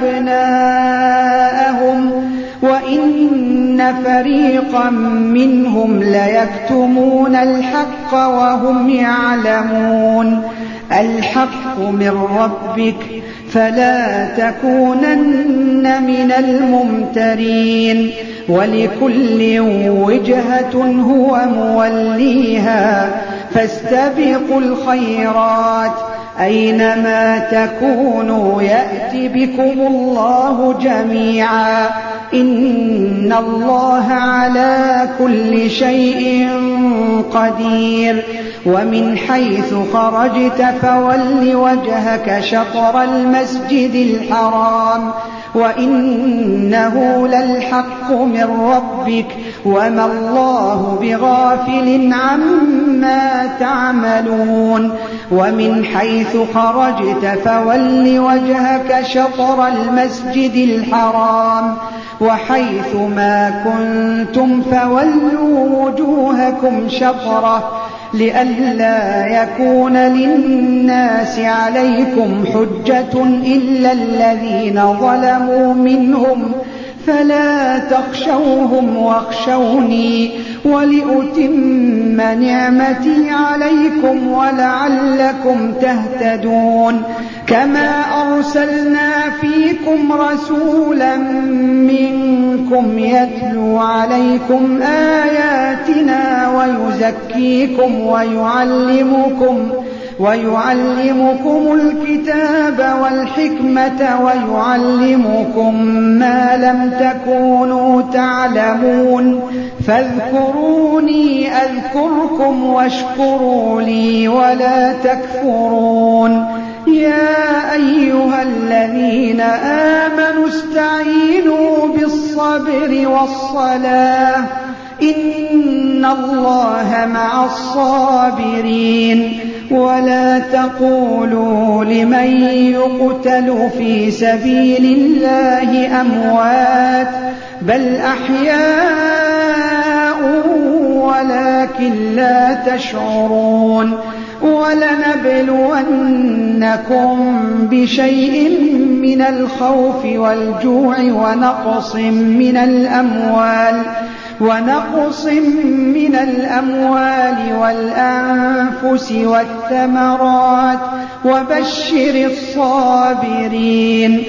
أبناءهم وإن فريقا منهم ليكتمون الحق وهم يعلمون الحق من ربك فلا تكونن من الممترين ولكل وجهة هو موليها فاستبقوا الخيرات أينما تكونوا يأتي بكم الله جميعا إن الله على كل شيء قدير ومن حيث خرجت فول وجهك شطر المسجد الحرام وإنه للحق من ربك وما الله بغافل عما تعملون ومن حيث خرجت فول وجهك شطر المسجد الحرام وحيث ما كنتم فولوا وجوهكم شطره لئلا يكون للناس عليكم حجة إلا الذين ظلموا منهم فلا تخشوهم واخشوني ولأتم نعمتي عليكم ولعلكم تهتدون كما أرسلنا فيكم رسولا منكم يتلو عليكم آياتنا ويعلمكم الكتاب والحكمة ويعلمكم ما لم تكونوا تعلمون فاذكروني أذكركم واشكروا لي ولا تكفرون يا أيها الذين آمنوا استعينوا بالصبر والصلاة إن الله مع الصابرين ولا تقولوا لمن يقتل في سبيل الله أموات بل أحياء ولكن لا تشعرون ولنبلونكم بشيء من الخوف والجوع ونقص من الأموال والأنفس والثمرات وبشر الصابرين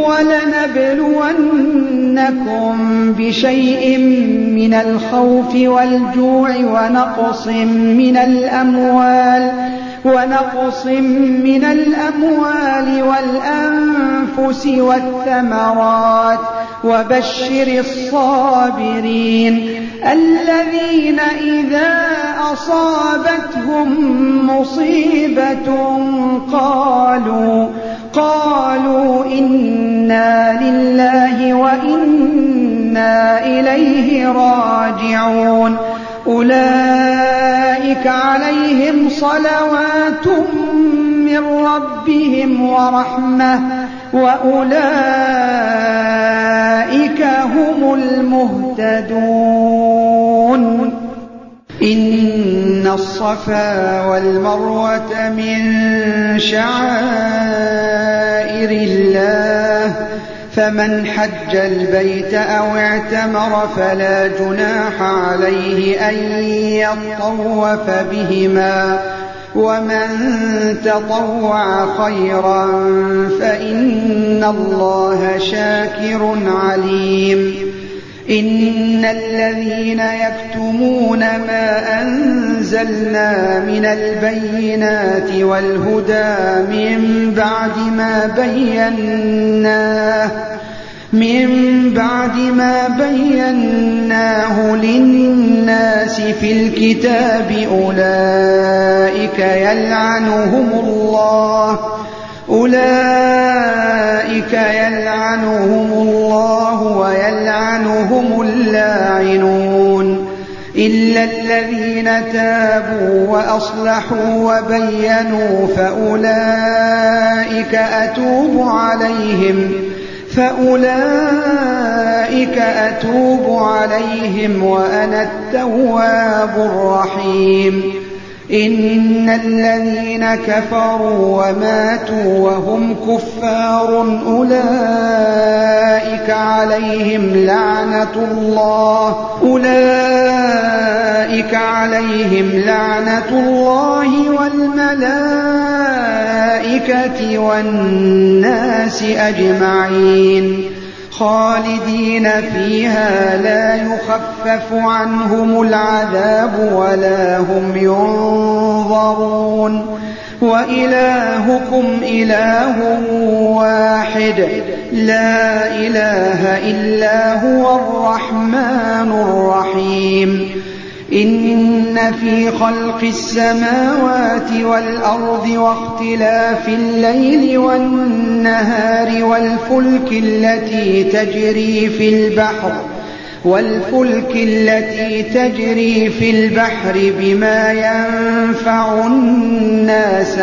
ولنبلونكم بشيء من الخوف والجوع ونقص من الأموال والأنفس والثمرات وبشر الصابرين الذين إذا أصابتهم مصيبة قالوا إنا لله وإنا إليه راجعون أولئك عليهم صلوات من ربهم ورحمة وأولئك هم المهتدون إن الصفا والمروة من شعائر الله فمن حج البيت أو اعتمر فلا جناح عليه أن يطوف بهما ومن تطوع خيرا فإن الله شاكر عليم إن الذين يكتمون ما أنزلنا من البينات والهدى من بعد ما بيناه للناس في الكتاب أولئك يلعنهم الله ويلعنهم اللاعنون إلا الذين تابوا وأصلحوا وبينوا فأولئك أتوب عليهم وأنا التواب الرحيم إن الذين كفروا وماتوا وهم كفار أولئك عليهم لعنة الله والملائكة والناس أجمعين خالدين فيها لا يخفف عنهم العذاب ولا هم ينظرون وإلهكم إله واحد لا إله إلا هو الرحمن الرحيم إن في خلق السماوات والأرض واختلاف الليل والنهار والفلك التي تجري في البحر بما ينفع الناس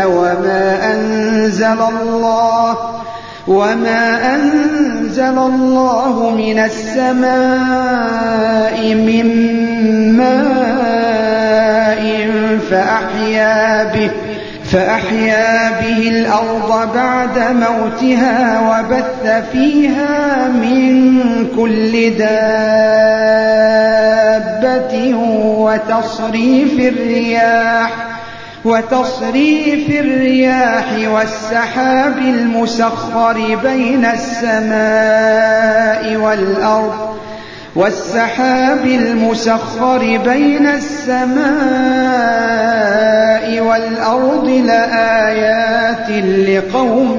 وما أنزل الله من السماء من ماء فأحيا به الأرض بعد موتها وبث فيها من كل دابة وتصريف الرياح والسحاب المسخر بين السماء والأرض والسحاب المسخر بين السماء والأرض لآيات لقوم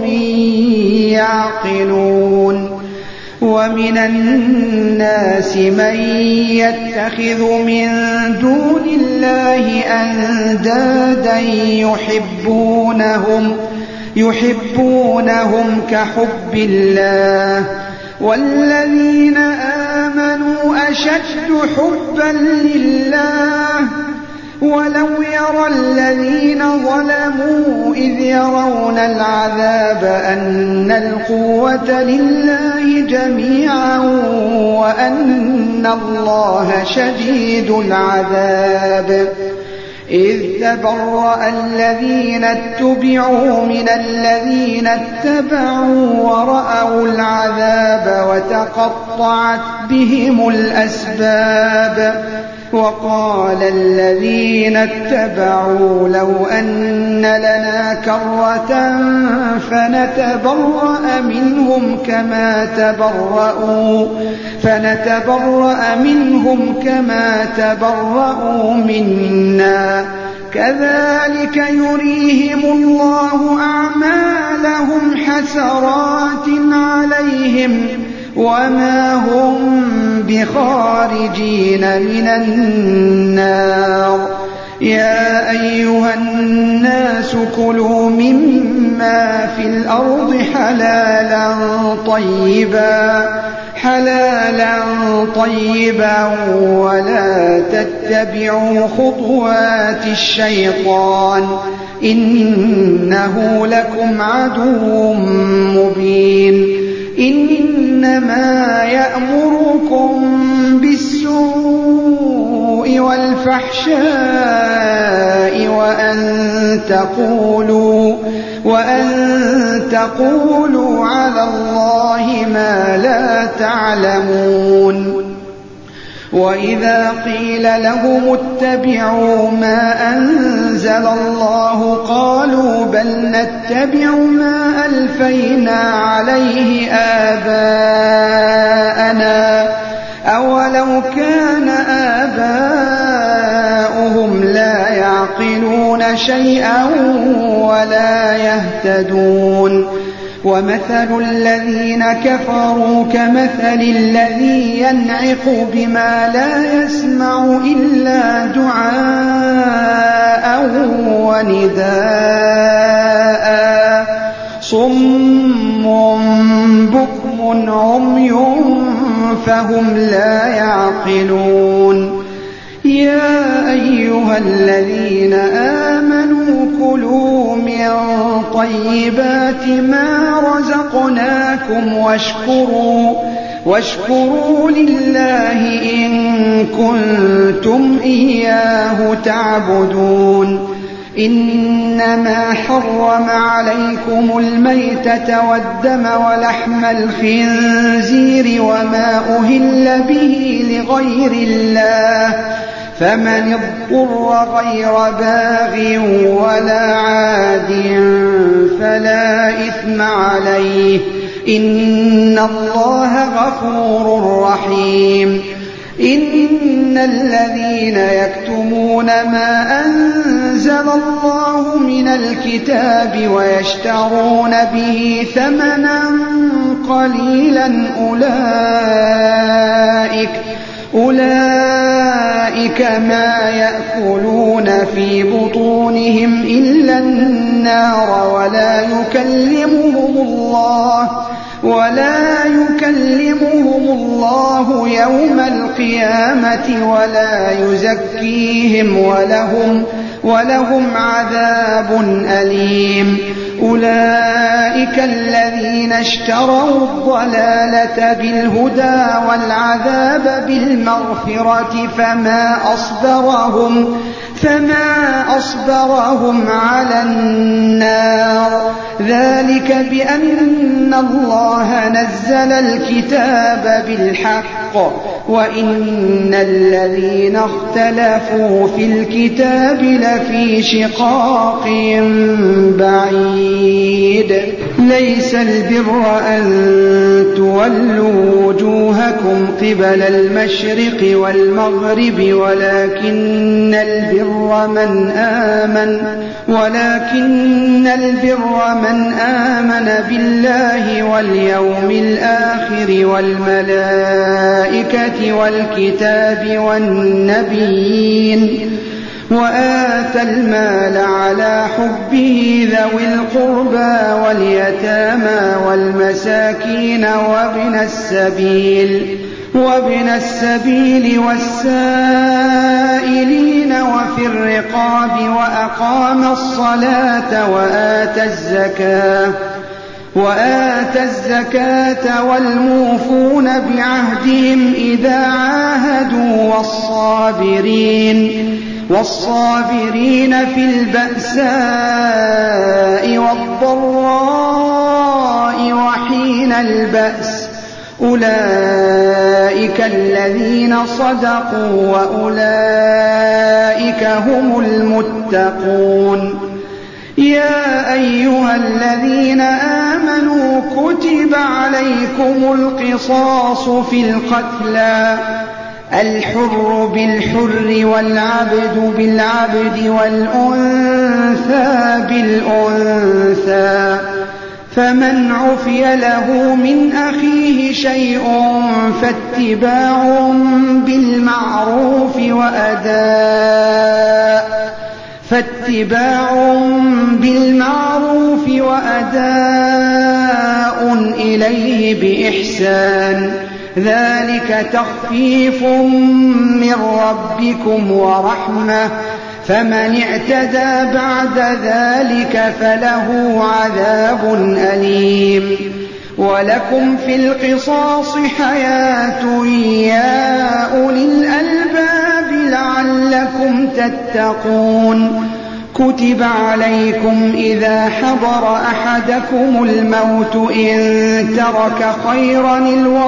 يعقلون ومن الناس من يتخذ من دون الله أندادا يحبونهم كحب الله والذين آمنوا أشد حبا لله ولو يرى الذين ظلموا إذ يرون العذاب أن القوة لله جميعا وأن الله شديد العذاب إذ تبرأ الذين اتبعوا من الذين اتبعوا ورأوا العذاب وتقطعت بهم الأسباب وقال الذين اتبعوا لو أن لنا كرة فنتبرأ منهم كما تبرأوا منا كذلك يريهم الله أعمالهم حسرات عليهم وما هم بخارجين من النار يا أيها الناس كلوا مما في الأرض حلالا طيبا ولا تتبعوا خطوات الشيطان إنه لكم عدو مبين إنما يأمركم بالسوء والفحشاء وأن تقولوا على الله ما لا تعلمون وإذا قيل لهم اتبعوا ما أنزل الله قالوا بل نتبع ما ألفينا عليه آباءنا أولو كان آباؤهم لا يعقلون شيئا ولا يهتدون ومثل الذين كفروا كمثل الذي ينعق بما لا يسمع إلا دعاء ونداء صم بكم عمي فهم لا يعقلون يا أيها الذين آمنوا كلوا من طيبات ما رزقناكم واشكروا لله إن كنتم إياه تعبدون إنما حرم عليكم الميتة والدم ولحم الخنزير وما أهل به لغير الله فمن اضطر غير باغ ولا عاد فلا إثم عليه إن الله غفور رحيم إن الذين يكتمون ما أنزل الله من الكتاب ويشترون به ثمنا قليلا أولئك ما يأكلون في بطونهم إلا النار ولا يكلمهم الله يوم القيامة ولا يزكيهم ولهم عذاب أليم أولئك الذين اشتروا الضلالة بالهدى والعذاب بالمغفرة فما أصبرهم على النار ذلك بأن الله نزل الكتاب بالحق وإن الذين اختلفوا في الكتاب لفي شقاق بعيد شديد ليس البر أن تولوا وجوهكم قبل المشرق والمغرب ولكن البر من آمن بالله واليوم الآخر والملائكة والكتاب والنبيين وآتى المال على حبه ذوي القربى واليتامى والمساكين وابن السبيل والسائلين وفي الرقاب وأقام الصلاة وآتى الزكاة والموفون بعهدهم إذا عاهدوا والصابرين في البأساء والضراء وحين البأس أولئك الذين صدقوا وأولئك هم المتقون يا أيها الذين آمنوا كتب عليكم القصاص في القتلى الحر بالحر والعبد بالعبد والأنثى بالأنثى فمن عفي له من أخيه شيء فاتباع بالمعروف وأداء إليه بإحسان ذلك تخفيف من ربكم ورحمة فمن اعتدى بعد ذلك فله عذاب أليم ولكم في القصاص حياة يا أولي الألباب لعلكم تتقون كتب عليكم إذا حضر أحدكم الموت إن ترك خيرا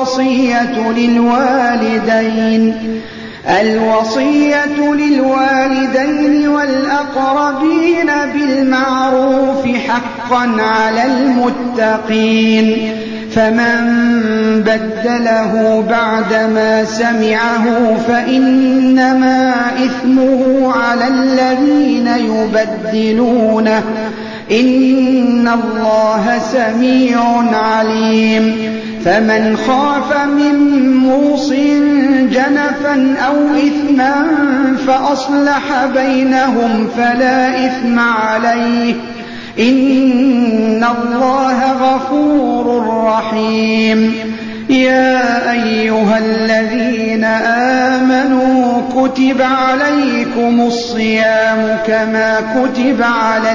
الوصية للوالدين والأقربين بالمعروف حقا على المتقين فمن بدله بعدما سمعه فإنما إثمه على الذين يبدلونه إن الله سميع عليم فمن خاف من موص جنفا أو إثما فأصلح بينهم فلا إثم عليه إن الله غفور رحيم يا أيها الذين آمنوا كتب عليكم الصيام كما كتب على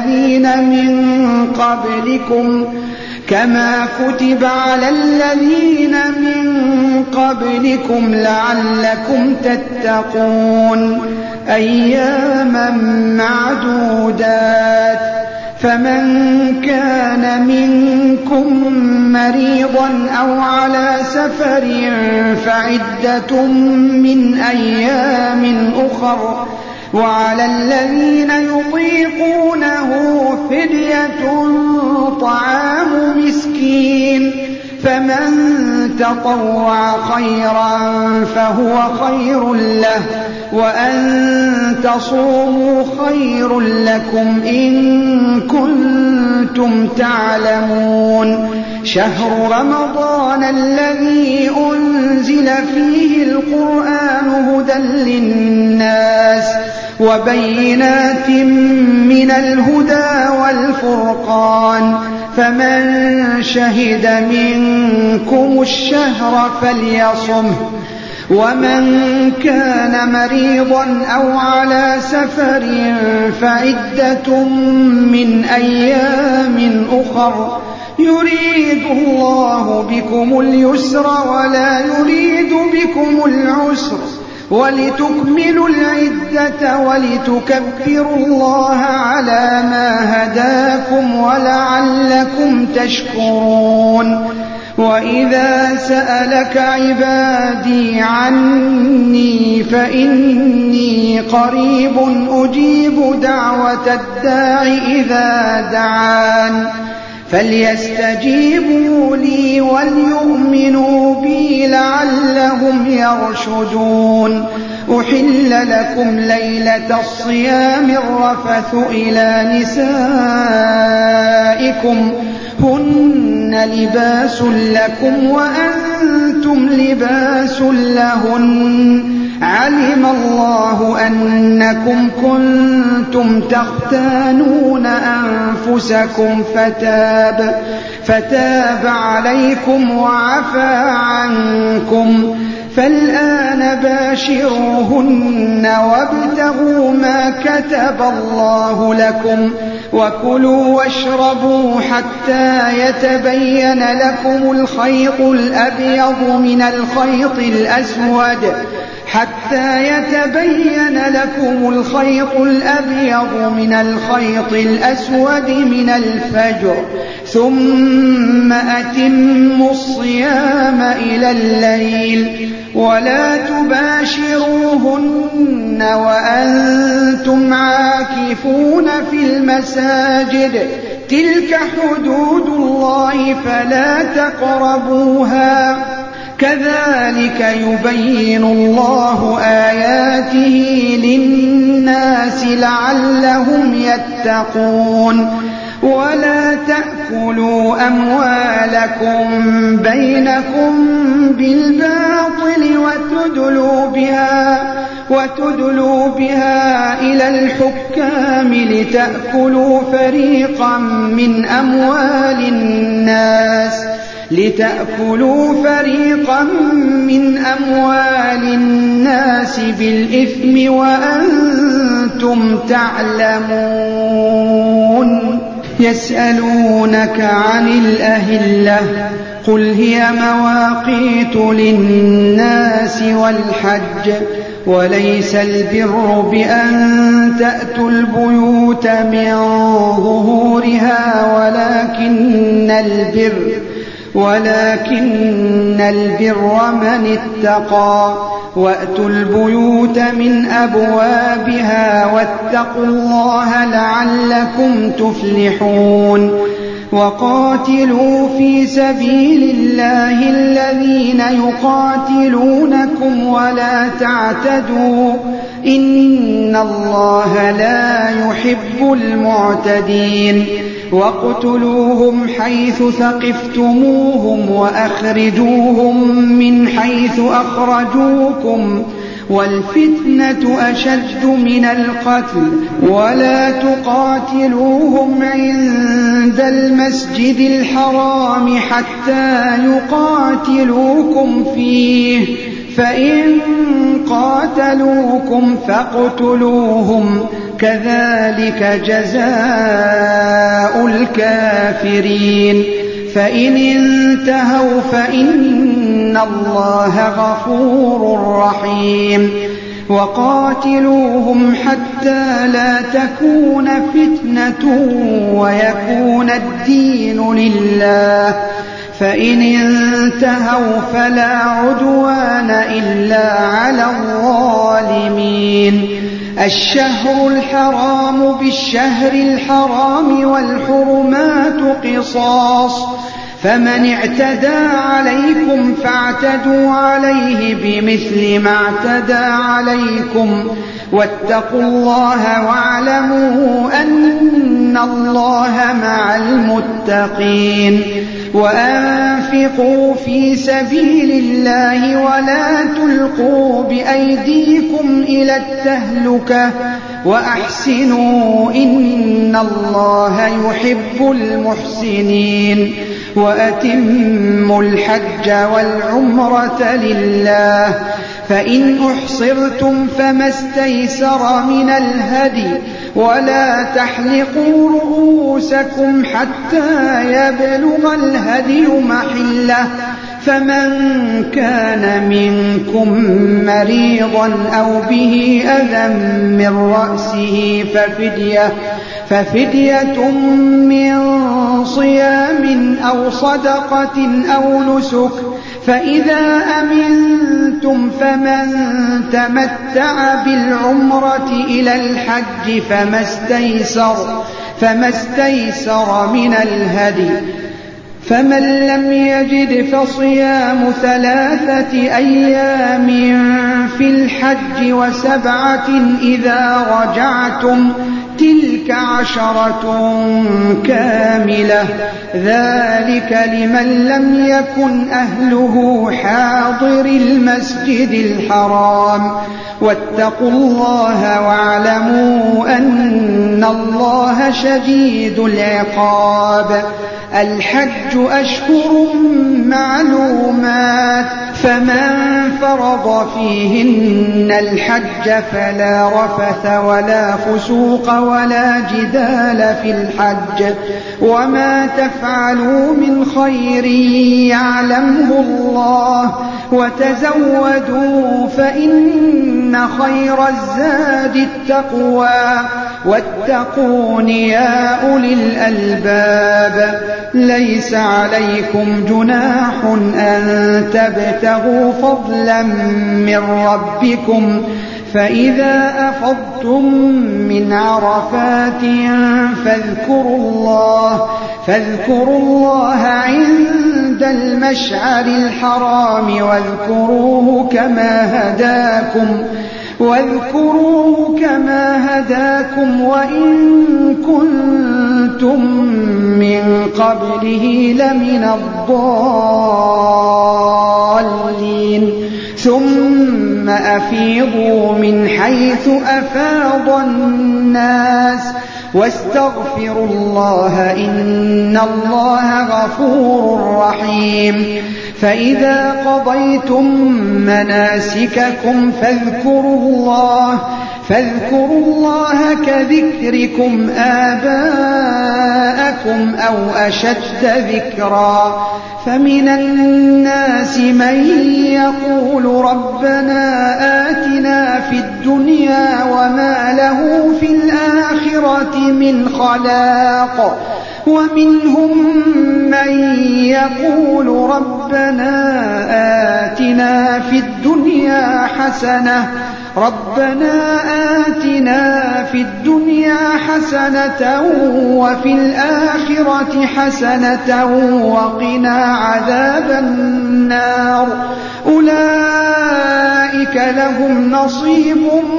الذين من قبلكم لعلكم تتقون أياما معدودات فمن كان منكم مريضا أو على سفر فعدة من أيام أخر وعلى الذين يطيقونه فدية طعام مسكين فمن تطوع خيرا فهو خير له وأن تصوموا خير لكم إن كنتم تعلمون شهر رمضان الذي أنزل فيه القرآن هدى للناس وبينات من الهدى والفرقان فمن شهد منكم الشهر فليصمه ومن كان مريضا أو على سفر فعدة من أيام أخر يريد الله بكم اليسر ولا يريد بكم العسر ولتكملوا العدة ولتكبروا الله على ما هداكم ولعلكم تشكرون وإذا سألك عبادي عني فإني قريب أجيب دعوة الداع إذا دعان فليستجيبوا لي وليؤمنوا بي لعلهم يرشدون. أحل لكم ليلة الصيام الرفث إلى نسائكم هن لباس لكم وأنتم لباس لهن علم الله أنكم كنتم تختانون أنفسكم فتاب عليكم وعفى عنكم فالآن باشروهن وابتغوا ما كتب الله لكم وكلوا واشربوا حتى يتبين لكم الخيط الأبيض من الخيط الأسود من الفجر ثم أتموا الصيام إلى الليل ولا تباشروهن وأنتم عاكفون في المساجد تلك حدود الله فلا تقربوها كذلك يبين الله آياته للناس لعلهم يتقون. ولا تأكلوا أموالكم بينكم بالباطل وتدلوا بها إلى الحكام لتأكلوا فريقا من أموال الناس بالإثم وأنتم تعلمون. يسألونك عن الأهلة قل هي مواقيت للناس والحج وليس البر بأن تأتوا البيوت من ظهورها ولكن البر من اتقى وأتوا البيوت من أبوابها واتقوا الله لعلكم تفلحون. وقاتلوا في سبيل الله الذين يقاتلونكم ولا تعتدوا إن الله لا يحب المعتدين. واقتلوهم حيث ثقفتموهم وأخرجوهم من حيث أخرجوكم والفتنة أشد من القتل ولا تقاتلوهم عند المسجد الحرام حتى يقاتلوكم فيه فإن قاتلوكم فاقتلوهم كذلك جزاء الكافرين. فإن انتهوا فإن الله غفور رحيم. وقاتلوهم حتى لا تكون فتنة ويكون الدين لله فإن انتهوا فلا عدوان إلا على الظالمين. الشهر الحرام بالشهر الحرام والحرمات قصاص فمن اعتدى عليكم فاعتدوا عليه بمثل ما اعتدى عليكم واتقوا الله واعلموا أن الله مع المتقين. وأنفقوا في سبيل الله ولا تلقوا بأيديكم إلى التهلكة وأحسنوا إن الله يحب المحسنين. وأتموا الحج والعمرة لله فإن أحصرتم فما استيسر من الهدي ولا تحلقوا رؤوسكم حتى يبلغ الهدي محله فمن كان منكم مريضا أو به أذى من رأسه ففدية من صيام أو صدقة أو نسك فإذا أمنتم فمن تمتع بالعمرة إلى الحج فما استيسر فما استيسر من الهدي، فمن لم يجد فصيام 3 أيام في الحج و7 إذا رجعتم، تلك 10 كاملة، ذلك لمن لم يكن أهله حاضر المسجد الحرام. واتقوا الله واعلموا أن الله شديد العقاب. الحج أشهر معلومات، فمن فرض فيهن الحج فلا رفث ولا فسوق ولا جدال في الحج، وما تفعلوا من خير يعلمه الله، وتزودوا فإن خير الزاد التقوى، واتقون يا أولي الألباب. ليس عليكم جناح أن تبتغوا فضلا من ربكم، فإذا أفضتم من عرفات فاذكروا الله عند المشعر الحرام، واذكروه كما هداكم وإن كنتم من قبله لمن الضالين. ثم أفيضوا من حيث أفاض الناس واستغفروا الله إن الله غفور رحيم. فإذا قضيتم مناسككم فاذكروا الله كذكركم آباءكم أو أشد ذكرا. فمن الناس من يقول ربنا آتنا في الدنيا وما له في الآخرة من خلاق، ومنهم من يقول ربنا آتنا في الدنيا حسنة وفي الآخرة حسنة وقنا عذاب النار. أولئك لهم نصيب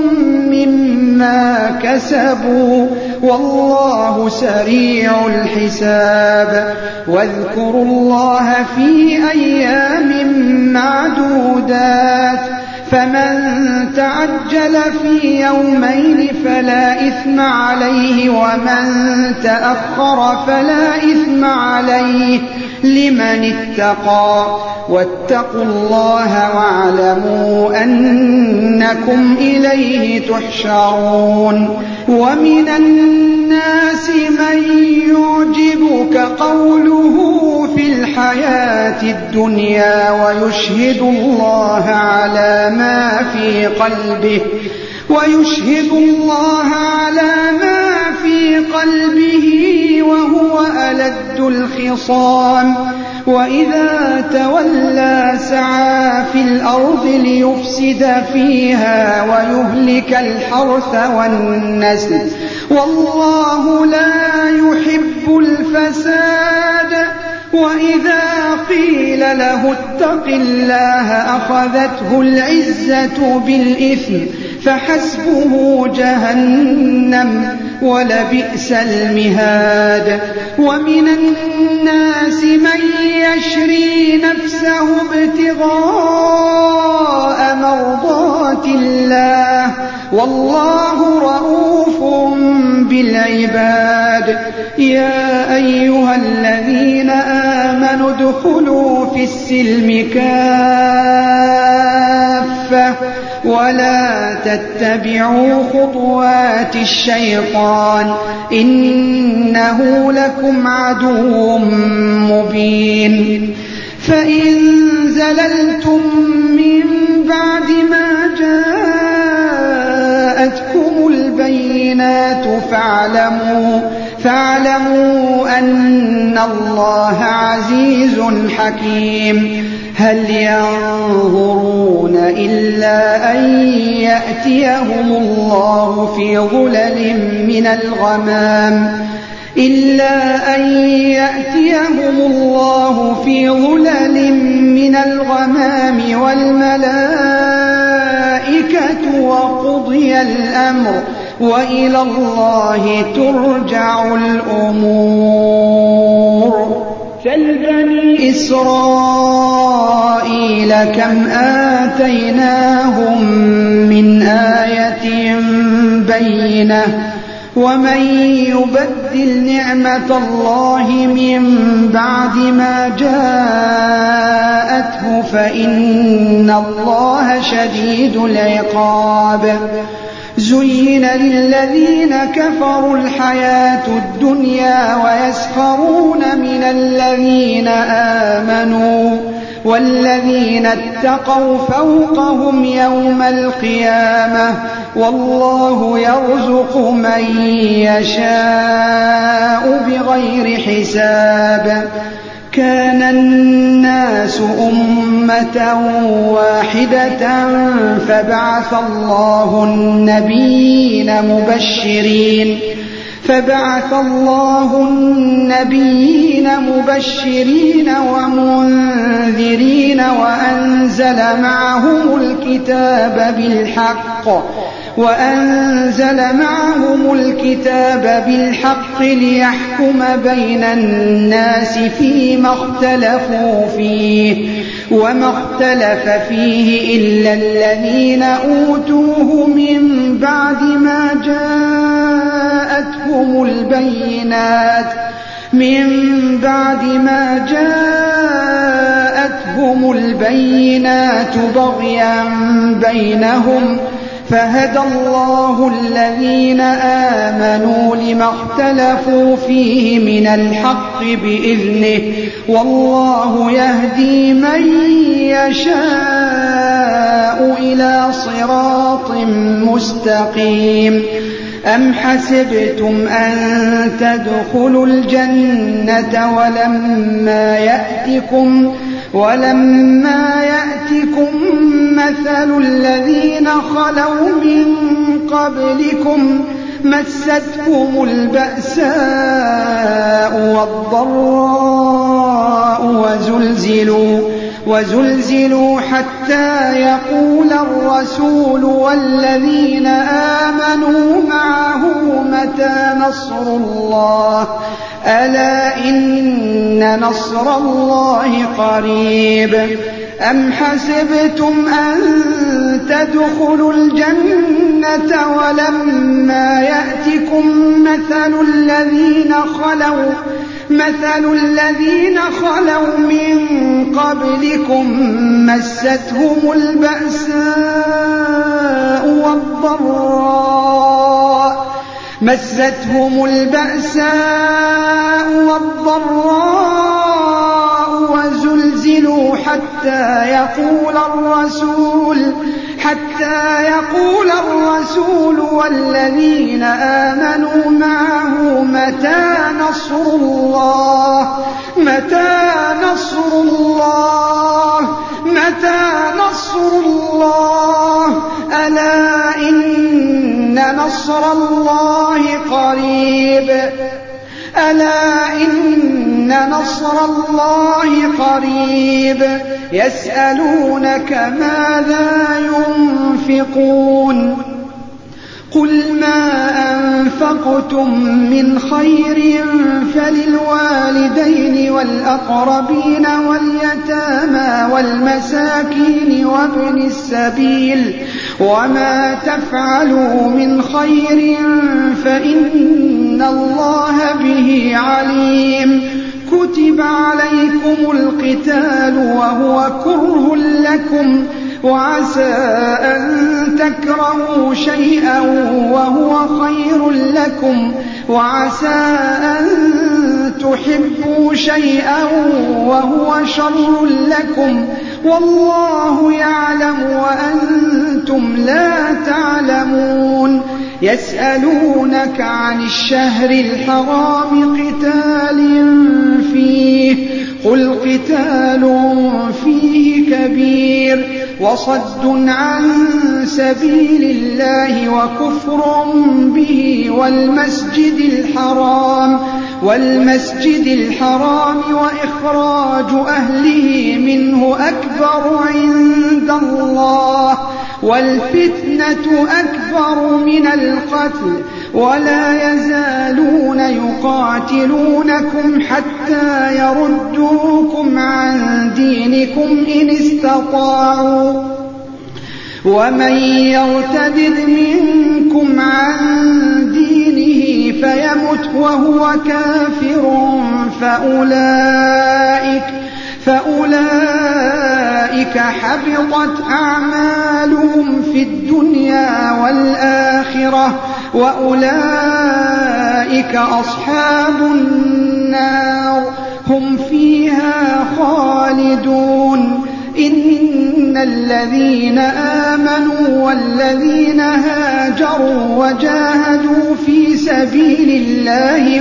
مما كسبوا والله سريع الحساب. واذكروا الله في أيام معدودات، فمن تعجل في يومين فلا إثم عليه، ومن تأخر فلا إثم عليه لمن اتقى. واتقوا الله واعلموا أنكم إليه تحشرون. ومن الناس من يعجبك قوله في الحياة الدنيا ويشهد الله على ما في قلبه وهو ألد الخصام. وإذا تولى سعى في الأرض ليفسد فيها ويهلك الحرث والنسل، والله لا يحب الفساد. وإذا قيل له اتق الله أخذته العزة بالإثم فحسبه جهنم ولبئس المهاد. ومن الناس من يشري نفسه ابتغاء مرضات الله والله رؤوف بالعباد. يا أيها الذين آمنوا ادخلوا في السلم كافة ولا تتبعوا خطوات الشيطان إنه لكم عدو مبين. فإن زللتم من بعد ما جاءتكم البينات فاعلموا أن الله عزيز حكيم. هل ينظرون إلا أن يأتيهم الله في ظلل من الغمام إلا أن يأتيهم الله في ظلل من الغمام والملائكة وقضي الأمر وإلى الله ترجع الأمور. سل بني إسرائيل كم آتيناهم من آية بينة ومن يبدل نعمة الله من بعد ما جاءته فإن الله شديد العقاب. زين للذين كفروا الحياة الدنيا ويسخرون من الذين آمنوا والذين اتقوا فوقهم يوم القيامة والله يرزق من يشاء بغير حساب. كان الناس أمة واحدة فبعث الله النبيين مبشرين ومنذرين وأنزل معهم الكتاب بالحق ليحكم بين الناس فيما اختلفوا فيه وما اختلف فيه إلا الذين أوتوه من بعد ما جاءتهم البينات بغيا بينهم فهدى الله الذين آمنوا لما اختلفوا فيه من الحق بإذنه والله يهدي من يشاء إلى صراط مستقيم. أم حسبتم أن تدخلوا الجنة ولما يأتكم مثل الذين خلوا من قبلكم مستهم البأساء والضراء وزلزلوا حتى يقول الرسول والذين آمنوا معه متى نصر الله ألا إن نصر الله قريب. أم حسبتم أن تدخلوا الجنة ولما يأتكم مثل الذين خلوا من قبلكم مستهم البأساء والضراء وزلزلوا حتى يقول الرسول والذين آمنوا معه متى نصر الله ألا إن نصر الله قريب. يسألونك ماذا ينفقون قل ما أنفقتم من خير فللوالدين والأقربين واليتامى والمساكين وابن السبيل وما تفعلوا من خير فإن الله به عليم. كتب عليكم القتال وهو كره لكم وعسى أن تكرهوا شيئا وهو خير لكم وعسى أن تحبوا شيئا وهو شر لكم والله يعلم وأنتم لا تعلمون. يسألونك عن الشهر الحرام قتال فيه قل قتال فيه كبير وصد عن سبيل الله وكفر به والمسجد الحرام والمسجد الحرام وإخراج أهله منه أكبر عند الله والفتنة أكبر من القتل ولا يزالون يقاتلونكم حتى يردوكم عن دينكم إن استطاعوا ومن يرتد منكم عن دينه فيمت وهو كافر فأولئك حبطت أعمالهم في الدنيا والآخرة وأولئك أصحاب النار هم فيها خالدون. إن الذين آمنوا والذين هاجروا وجاهدوا في سبيل الله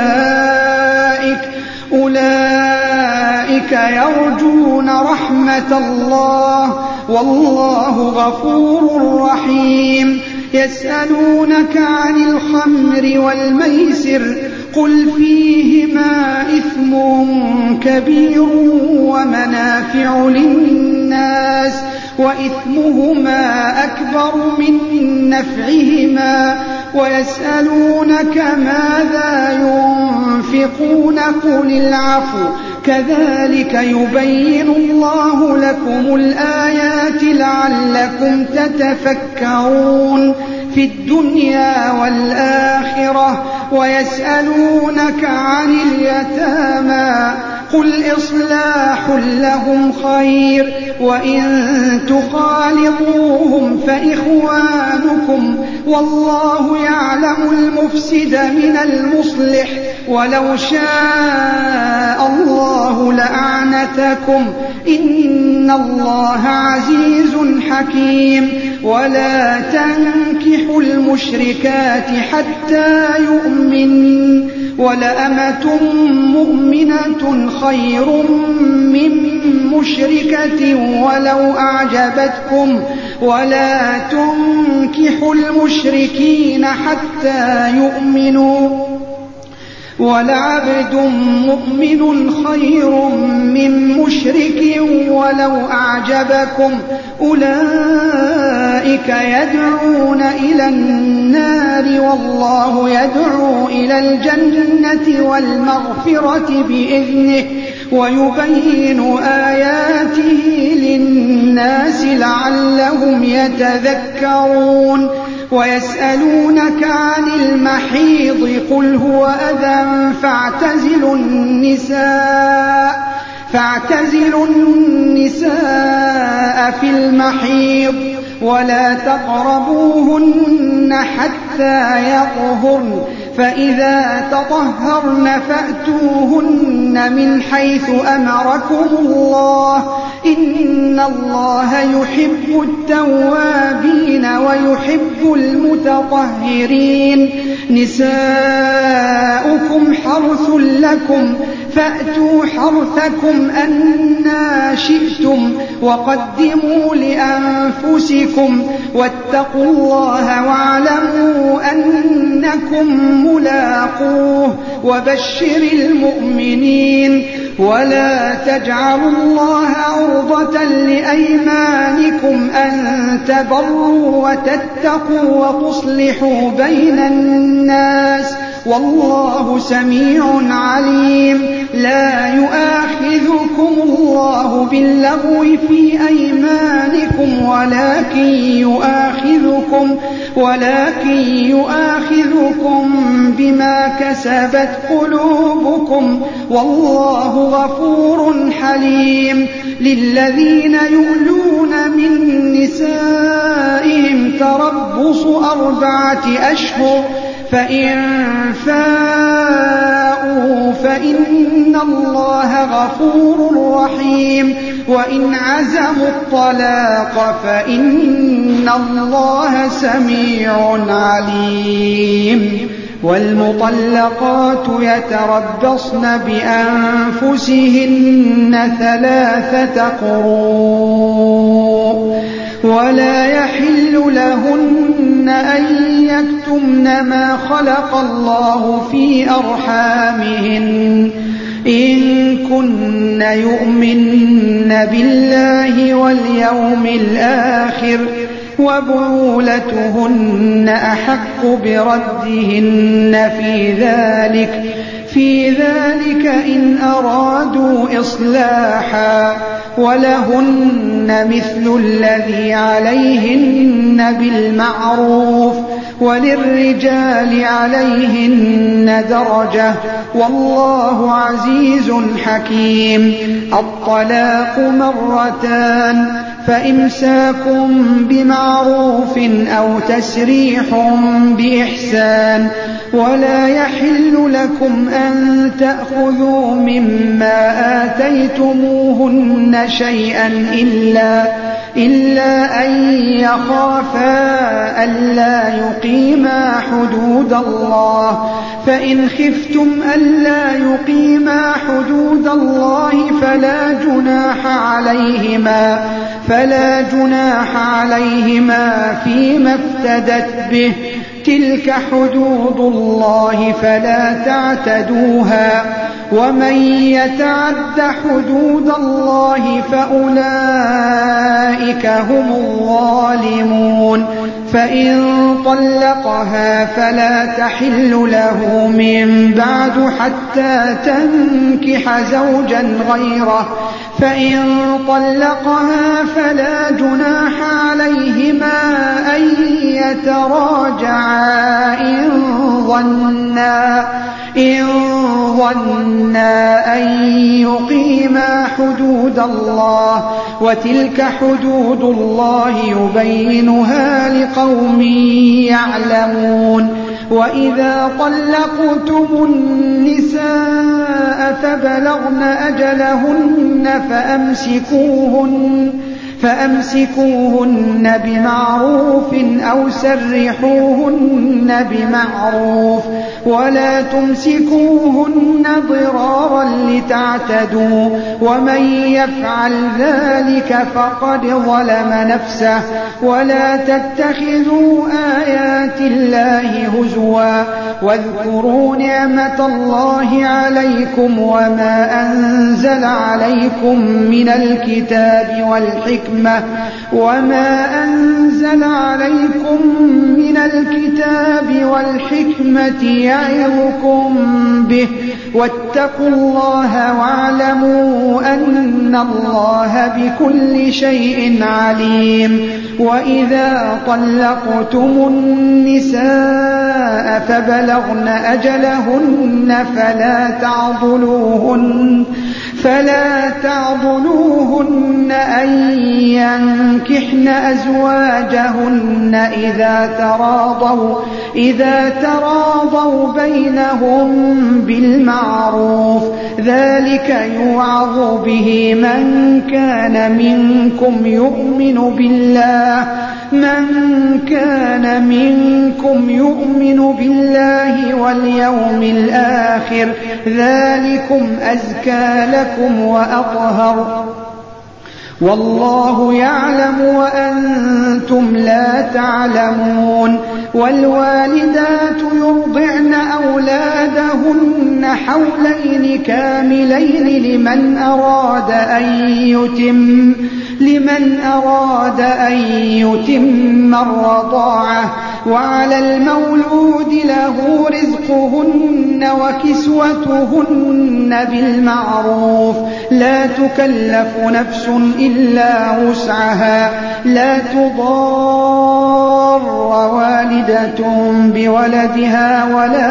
أولئك يرجون رحمة الله والله غفور رحيم. يسألونك عن الخمر والميسر قل فيهما إثم كبير ومنافع للناس وإثمهما أكبر من نفعهما ويسألونك ماذا ينفقون قل العفو كذلك يبين الله لكم الآيات لعلكم تتفكرون في الدنيا والآخرة. ويسألونك عن اليتامى قل إصلاح لهم خير وإن تخالطوهم فإخوانكم والله يعلم المفسد من المصلح ولو شاء الله لأعنتكم إن الله عزيز حكيم. ولا تنكحوا المشركات حتى يؤمنوا ولأمة مؤمنة خير من مشركة ولو أعجبتكم ولا تنكحوا المشركين حتى يؤمنوا ولعبد مؤمن خير من مشرك ولو أعجبكم أولئك يدعون إلى النار والله يدعو إلى الجنة والمغفرة بإذنه ويبين آياته للناس لعلهم يتذكرون. ويسألونك عن المحيض قل هو أذى فاعتزلوا النساء في المحيض ولا تقربوهن حتى يطهرن فإذا تطهرن فأتوهن من حيث أمركم الله إن الله يحب التوابين ويحب المتطهرين. نساؤكم حرث لكم فأتوا حرثكم أنى شئتم وقدموا لأنفسكم واتقوا الله واعلموا أنكم ملاقوه وبشر المؤمنين. ولا تجعلوا الله عرضة لأيمانكم أن تبروا وتتقوا وتصلحوا بين الناس والله سميع عليم. لا يؤاخذكم الله باللغو في أيمانكم ولكن يؤاخذكم بما كسبت قلوبكم والله غفور حليم. للذين يؤلون من نسائهم تربص 4 أشهر فإن فاءوا فإن الله غفور رحيم وإن عزموا الطلاق فإن الله سميع عليم. والمطلقات يتربصن بأنفسهن 3 قروء ولا يحل لهن أن يكتمن ما خلق الله في أرحامهن إن كن يؤمن بالله واليوم الآخر وبعولتهن أحق بردهن في ذلك إن أرادوا إصلاحا ولهن مثل الذي عليهن بالمعروف وللرجال عليهن درجة والله عزيز حكيم. الطلاق مرتان فإمساك بمعروف أو تسريح بإحسان ولا يحل لكم أن تأخذوا مما آتيتموهن شيئا إلا أن يخافا ألا يقيما حدود الله فإن خفتم ألا يقيما حدود الله فلا جناح عليهما فيما افتدت به تلك حدود الله فلا تعتدوها ومن يتعد حدود الله فأولئك هم الظالمون. فإن طلقها فلا تحل له من بعد حتى تنكح زوجا غيره فإن طلقها فلا جناح عليهما أن يتراجعا إن ظنا أن يقيما حدود الله وتلك حدود الله يبينها لقوم يعلمون. وإذا طلقتم النساء فبلغن أجلهن فأمسكوهن بمعروف أو سرحوهن بمعروف ولا تمسكوهن ضرارا لتعتدوا ومن يفعل ذلك فقد ظلم نفسه. ولا تتخذوا آيات الله هزوا واذكروا نعمة الله عليكم وما أنزل عليكم من الكتاب والحكمة يعظكم به واتقوا الله واعلموا أن الله بكل شيء عليم. وإذا طلقتم النساء فبلغن أجلهن فلا تعضلوهن أن ينكحن أزواجهن إذا تراضوا بينهم بالمعروف ذلك يوعظ به من كان منكم يؤمن بالله واليوم الآخر ذلكم أزكى لكم وأطهر والله يعلم وأنتم لا تعلمون. والوالدات يرضعن أولادهن حولين كاملين لمن أراد أن يتم الرضاعة وعلى المولود له رزقهن وكسوتهن بالمعروف لا تكلف نفس إلا وسعها لا تضار والدة بولدها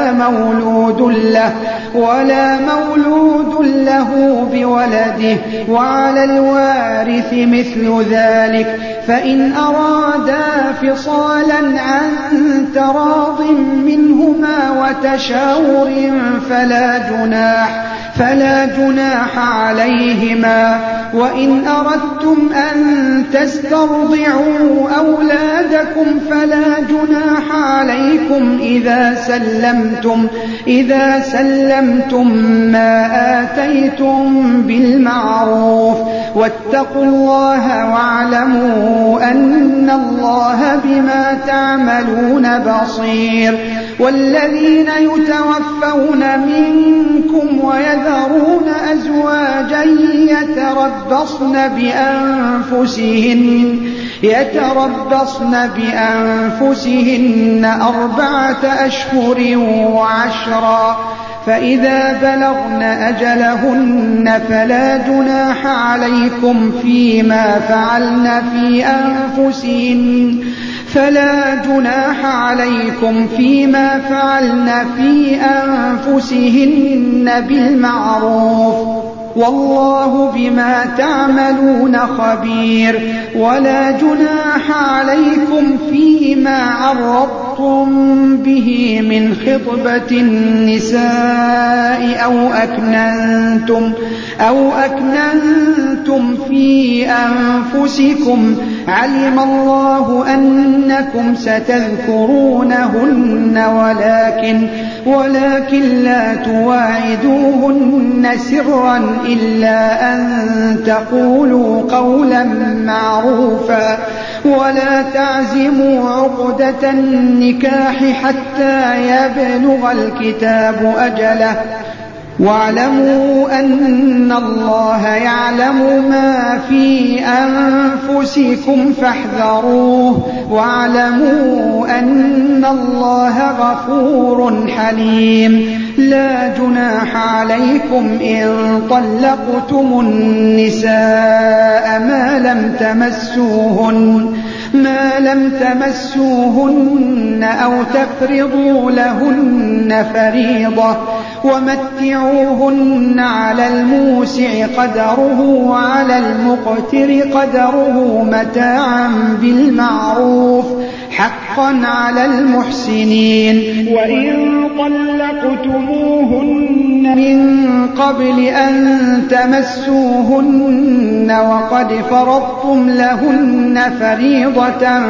ولا مولود له بولده وعلى الوارث مثل ذلك فإن أرادا فصالا عن تراض منهما وتشاور فلا جناح عليهما. وإن أردتم أن تسترضعوا أولادكم فلا جناح عليكم إذا سلمتم ما آتيتم بالمعروف. واتقوا الله واعلموا أن الله بما تعملون بصير. والذين يتوفون منكم ويذرون أزواجا يتربصن بأنفسهن 4 أشهر و10، فإذا بلغن أجلهن فلا جناح عليكم فيما فعلن في أنفسهن بالمعروف، والله بما تعملون خبير. ولا جناح عليكم فيما عرضتم به من خطبة النساء أو أكننتم في أنفسكم، علم الله أنكم ستذكرونهن ولكن لا تواعدوهن سرا إلا أن تقولوا قولا معروفا. ولا تعزموا عقدة النكاح حتى يبلغ الكتاب أجله، واعلموا أن الله يعلم ما في أنفسكم فاحذروه، واعلموا أن الله غفور حليم. لا جناح عليكم إن طلقتم النساء ما لم تمسوهن أو تفرضوا لهن فريضة، ومتعوهن على الموسع قدره وعلى المقتر قدره متاعا بالمعروف حقا على المحسنين. وإن طلقتموهن من قبل أن تمسوهن وقد فرضتم لهن فريضة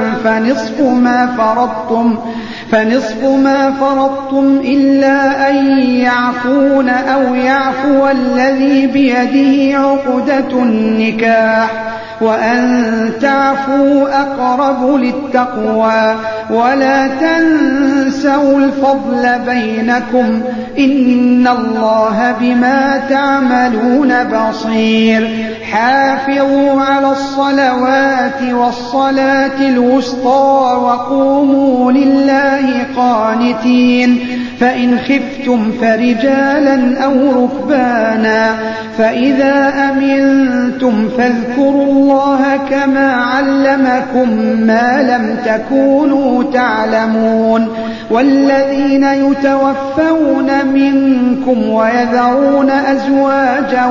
فنصف ما فرضتم إلا أن يعفون أو يعفو الذي بيده عقدة النكاح، وأن تعفوا أقرب للتقوى. ولا تنسوا الفضل بينكم، إن الله بما تعملون بصير. حافظوا على الصلوات والصلاة الوسطى وقوموا لله قانتين. فإن خفتم فرجالا أو ركبانا، فإذا أمنتم فاذكروا الله كما علمكم ما لم تكونوا تعلمون. والذين يتوفون منكم ويذرون أزواجا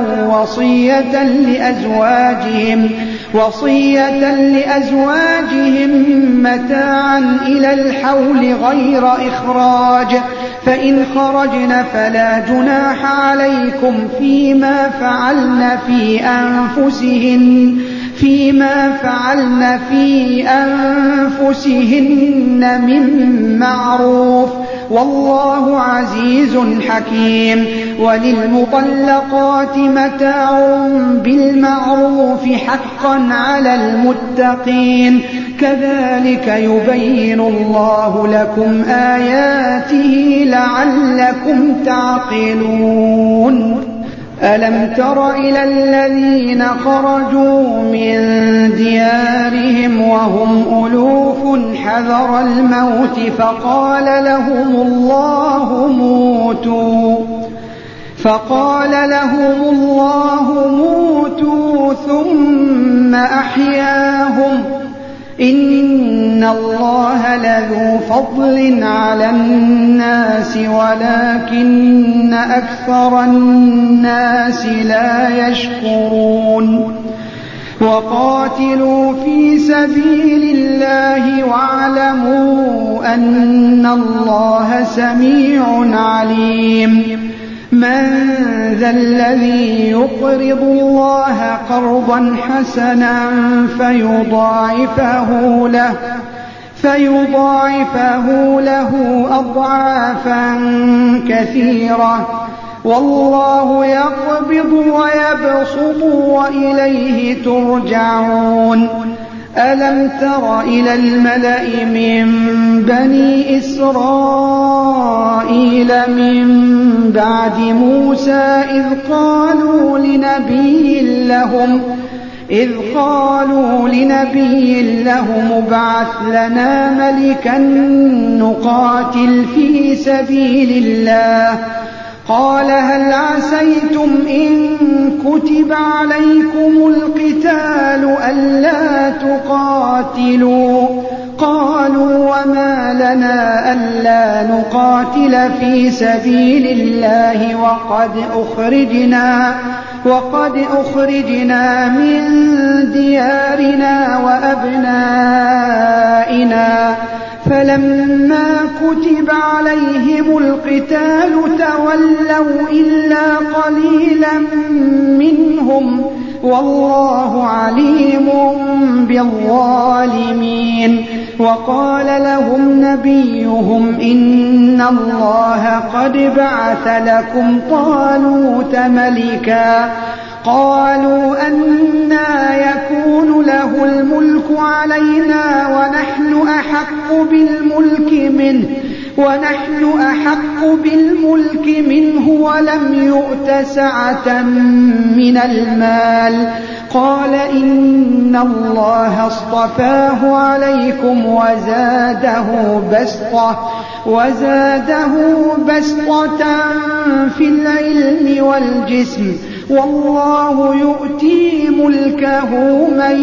وصية لأزواجهم متاعا إلى الحول غير إخراج، فإن خرجن فلا جناح عليكم فيما فعلن في أنفسهن من معروف، والله عزيز حكيم. وللمطلقات متاع بالمعروف حقا على المتقين، كذلك يبين الله لكم آياته لعلكم تعقلون. ألم تر إلى الذين خرجوا من ديارهم وهم ألوف حذر الموت فقال لهم الله موتوا ثم أحياهم، إن الله لذو فضل على الناس ولكن أكثر الناس لا يشكرون. وقاتلوا في سبيل الله واعلموا أن الله سميع عليم. من ذا الذي يقرض الله قرضا حسنا فيضاعفه له أضعافا كثيرة والله يقبض ويبسط وإليه ترجعون. ألم تر إلى الملأ من بني إسرائيل من بعد موسى إذ قالوا لنبي لهم ابعث لنا ملكا نقاتل في سبيل الله قال هل عسيتم إن كتب عليكم القتال ألا تقاتلوا قالوا وما لنا ألا نقاتل في سبيل الله وقد أخرجنا من ديارنا وأبنائنا فلما كتب عليهم القتال تولوا إلا قليلا منهم والله عليم بالظالمين. وقال لهم نبيهم إن الله قد بعث لكم طالوت ملكا قالوا أنى يكون له الملك علينا ونحن أحق بالملك منه ولم يؤت سعة من المال قال إن الله اصطفاه عليكم وزاده بسطة في العلم والجسم والله يؤتي ملكه من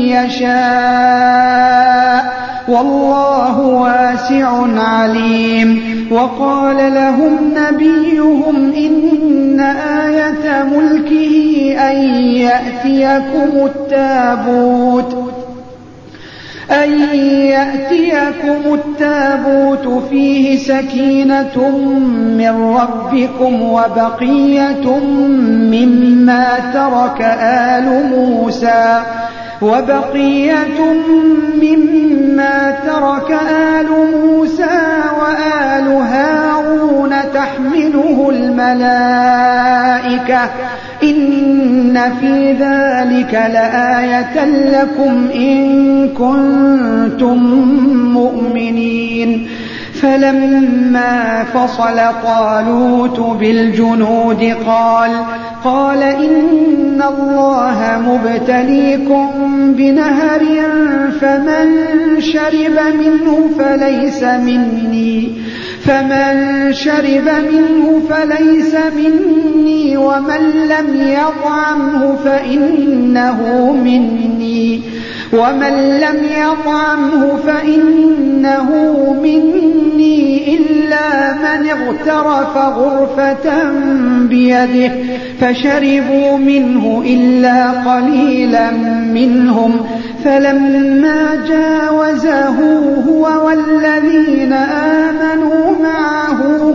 يشاء والله واسع عليم. وقال لهم نبيهم إن آية ملكه أن يأتيكم التابوت فيه سكينة من ربكم وبقية مما ترك آل موسى وآل هارون تحمله الملائكة إن في ذلك لآية لكم إن كنتم مؤمنين. فلما فصل طالوت بالجنود قال إن الله مبتليكم بنهر فمن شرب منه فليس مني ومن لم يطعمه فإنه مني إلا من اغترف غرفة بيده فشربوا منه إلا قليلا منهم فلما جاوزه هو والذين آمنوا معه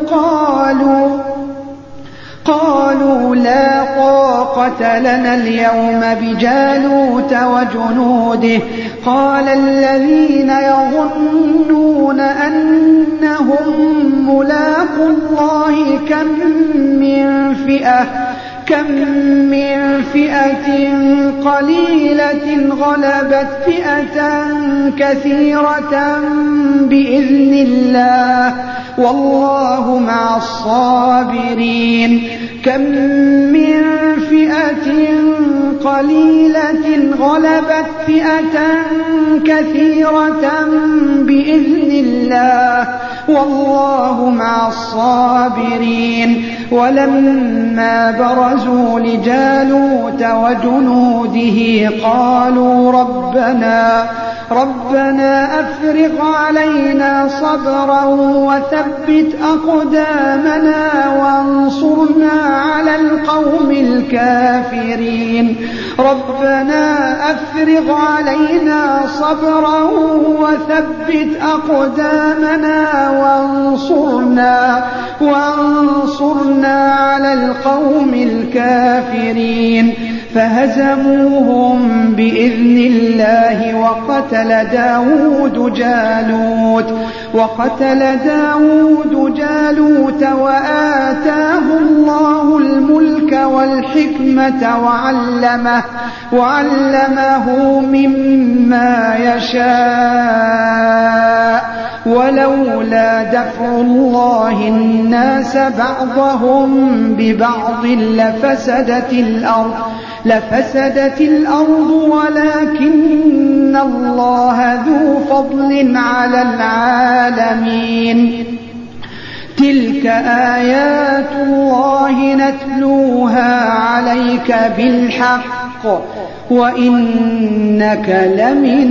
قالوا لا طاقة لنا اليوم بجالوت وجنوده قال الذين يظنون أنهم ملاقو الله كم من فئة قليلة غلبت فئة كثيرة بإذن الله والله مع الصابرين. كم من فئة قليلة غلبت فئة كثيرة بإذن الله والله مع الصابرين. ولما برزوا لجالوت وجنوده ربنا أفرغ علينا صبرا وثبت أقدامنا وانصرنا على القوم الكافرين ربنا أفرغ علينا صبرا وثبت أقدامنا وانصرنا على القوم الكافرين فهزموهم بإذن الله وقتل داود جالوت وآتاه الله الملك والحكمة وعلمه مما يشاء ولولا دفع الله الناس بعضهم ببعض لفسدت الأرض ولكن الله ذو فضل على العالمين تلك آيات الله نتلوها عليك بالحق وإنك لمن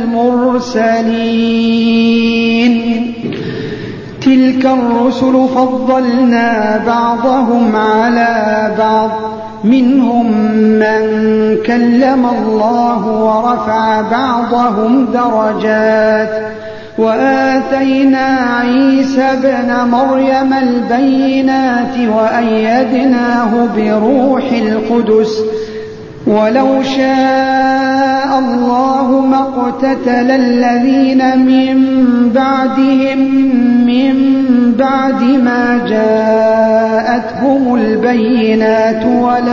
المرسلين تلك الرسل فضلنا بعضهم على بعض منهم من كلم الله ورفع بعضهم درجات وآتينا عيسى ابن مريم البينات وأيدناه بروح القدس ولو شاء الله ما اقتتل الذين من بعدهم من بعد ما جاءتهم البينات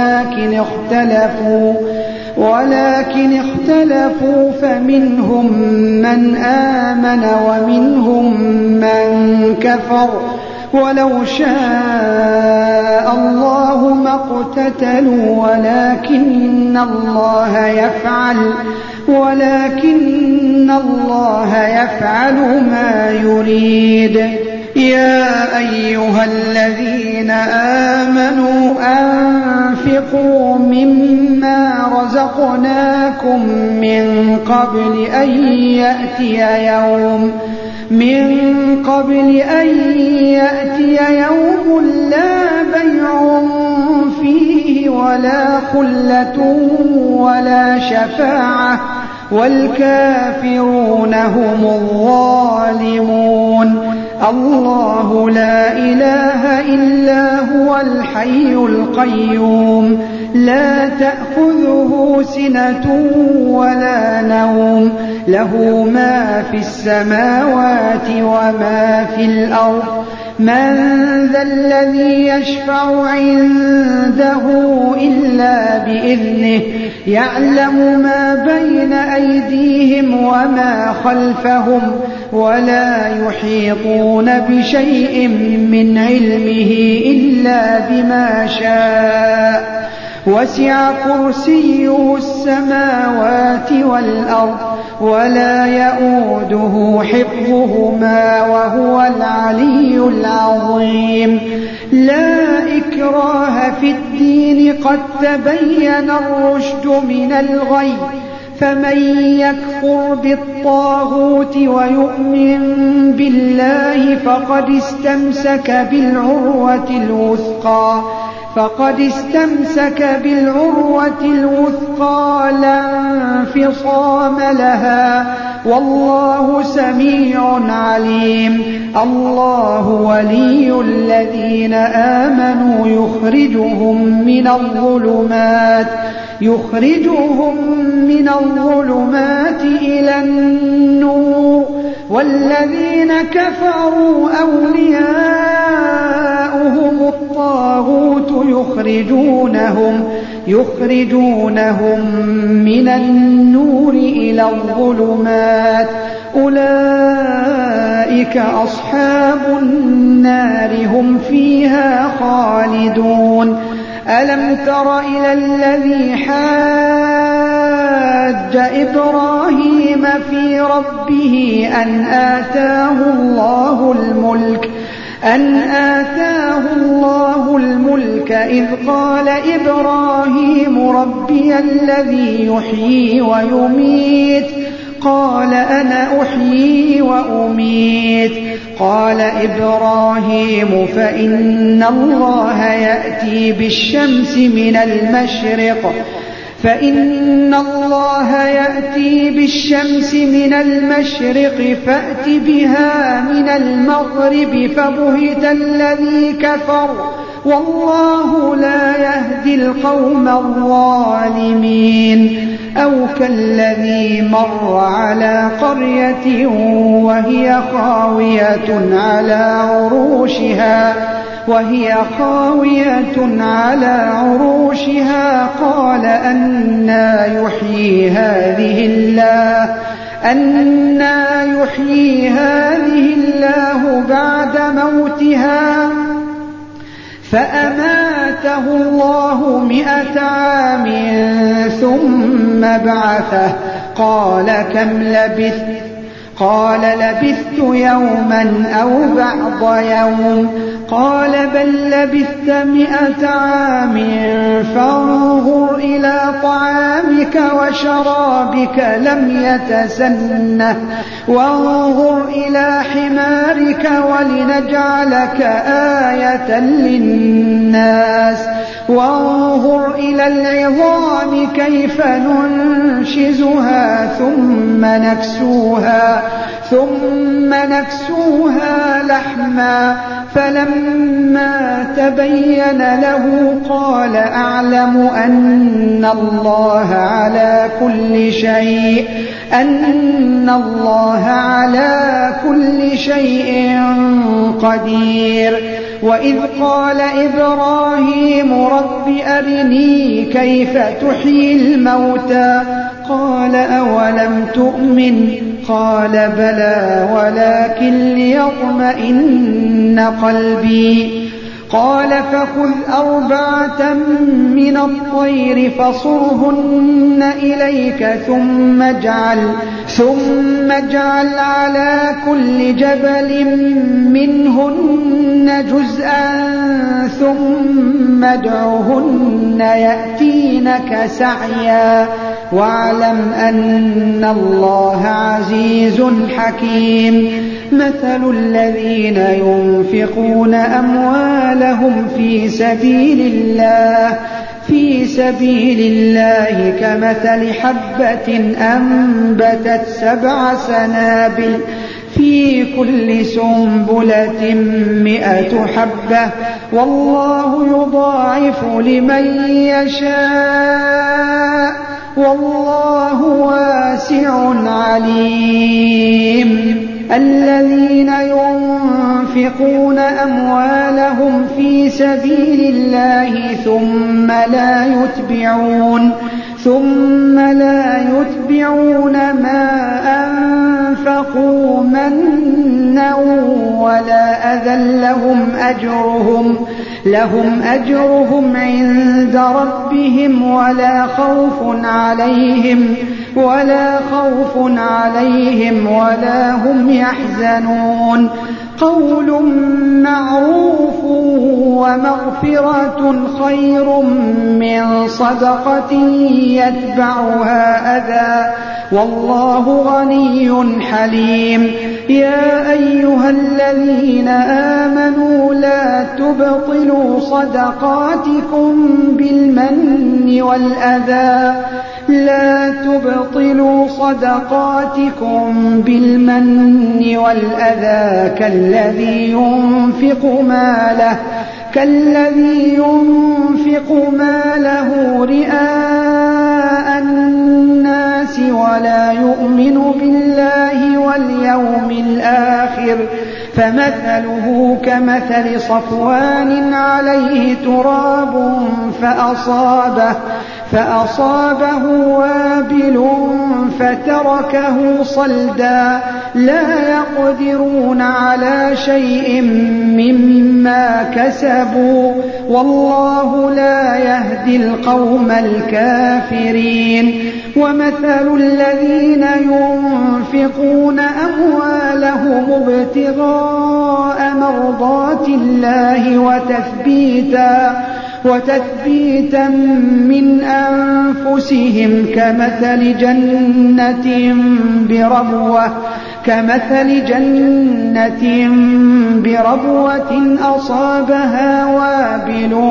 ولكن اختلفوا فمنهم من آمن ومنهم من كفر ولو شاء الله ما اقتتلوا ولكن الله يفعل ما يريد يا أيها الذين آمنوا أنفقوا مما رزقناكم من قبل أن يأتي يوم لا بيع فيه ولا خلة ولا شفاعة والكافرون هم الظالمون الله لا إله إلا هو الحي القيوم لا تأخذه سنة ولا نوم له ما في السماوات وما في الأرض من ذا الذي يشفع عنده إلا بإذنه يعلم ما بين أيديهم وما خلفهم ولا يحيطون بشيء من علمه إلا بما شاء وسع كرسيه السماوات والأرض ولا يؤوده حفظهما وهو العلي العظيم لا إكراه في الدين قد تبين الرشد من الغي فمن يكفر بالطاغوت ويؤمن بالله فقد استمسك بالعروة الوثقى لا انفصام لها والله سميع عليم الله ولي الذين آمنوا يخرجهم من الظلمات إلى النور والذين كفروا أولياؤهم الطاغوت يخرجونهم من النور إلى الظلمات أولئك أصحاب النار هم فيها خالدون ألم تر إلى الذي حاج إبراهيم في ربه أن آتاه الله الملك إذ قال إبراهيم ربي الذي يحيي ويميت قال أنا أحيي وأميت. قال إبراهيم فإن الله يأتي بالشمس من المشرق فأت بها من المغرب فبهت الذي كفر والله لا يهدي القوم الظالمين. أو كالذي مر على قرية وهي خاوية على عروشها قال أنى يحيي هذه الله بعد موتها فأماته الله 100 عام ثم بعثه. قال كم لبثت؟ قال لبثت يوما أو بعض يوم. قال بل لبثت 100 عام فانظر إلى طعامك وشرابك لم يتسنه وانظر إلى حمارك ولنجعلك آية للناس وانظر إلى العظام كيف ننشزها ثم نكسوها لحما. فلما تبين له قال أعلم أن الله على كل شيء قدير. وإذ قال إبراهيم رب أرني كيف تحيي الموتى قال أولم تؤمن قال بلى ولكن ليطمئن قلبي. قال فخذ 4 من الطير فصرهن إليك ثم اجعل على كل جبل منهن جزءا ثم ادعهن يأتينك سعيا واعلم أن الله عزيز حكيم. مثل الذين ينفقون أموالهم في سبيل الله كمثل حبة أنبتت 7 سنابل في كل سنبلة 100 حبة والله يضاعف لمن يشاء والله واسع عليم. الذين ينفقون أموالهم في سبيل الله ثم لا يتبعون ما أنفقوا منا ولا أذى لهم أجرهم عند ربهم ولا خوف عليهم ولا هم يحزنون. قول معروف ومغفرة خير من صدقة يتبعها أذى والله غني حليم. يا أيها الذين آمنوا لا تبطلوا صدقاتكم بالمن والأذى كالذي ينفق ماله رئاء الناس ولا يؤمن بالله واليوم الآخر فمثله كمثل صفوان عليه تراب فأصابه وابل فتركه صلدا لا يقدرون على شيء مما كسبوا والله لا يهدي القوم الكافرين. ومثل الذين ينفقون أموالهم ابتغاء مرضات الله وتثبيتا من أنفسهم كمثل جنة بربوة أصابها وابل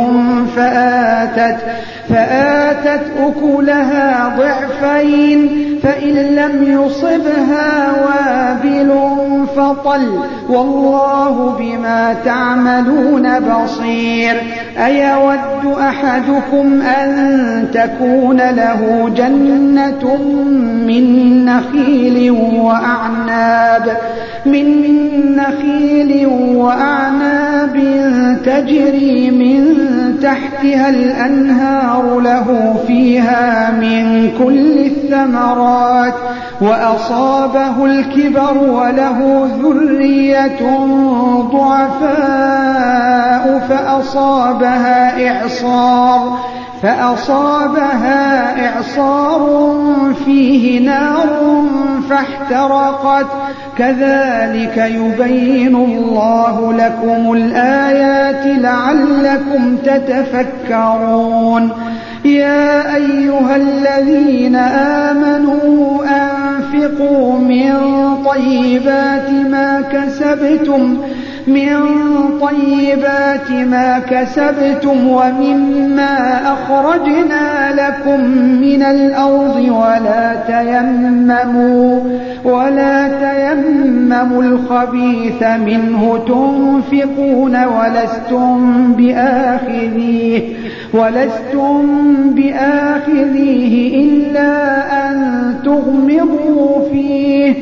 فآتت أكلها ضعفين فإن لم يصبها وابل فطل والله بما تعملون بصير. أيود أحدكم أن تكون له جنة من نخيل وأعناب تجري من تحتها الأنهار له فيها من كل الثمرات وأصابه الكبر وله ذرية ضعفاء فأصابها إعصار فيه نار فاحترقت. كذلك يبين الله لكم الآيات لعلكم تتفكرون. يا أيها الذين آمنوا أنفقوا من طيبات ما كسبتم ومما أخرجنا لكم من الأرض ولا تيمموا الخبيث منه تنفقون ولستم بآخذيه إلا أن تغمضوا فيه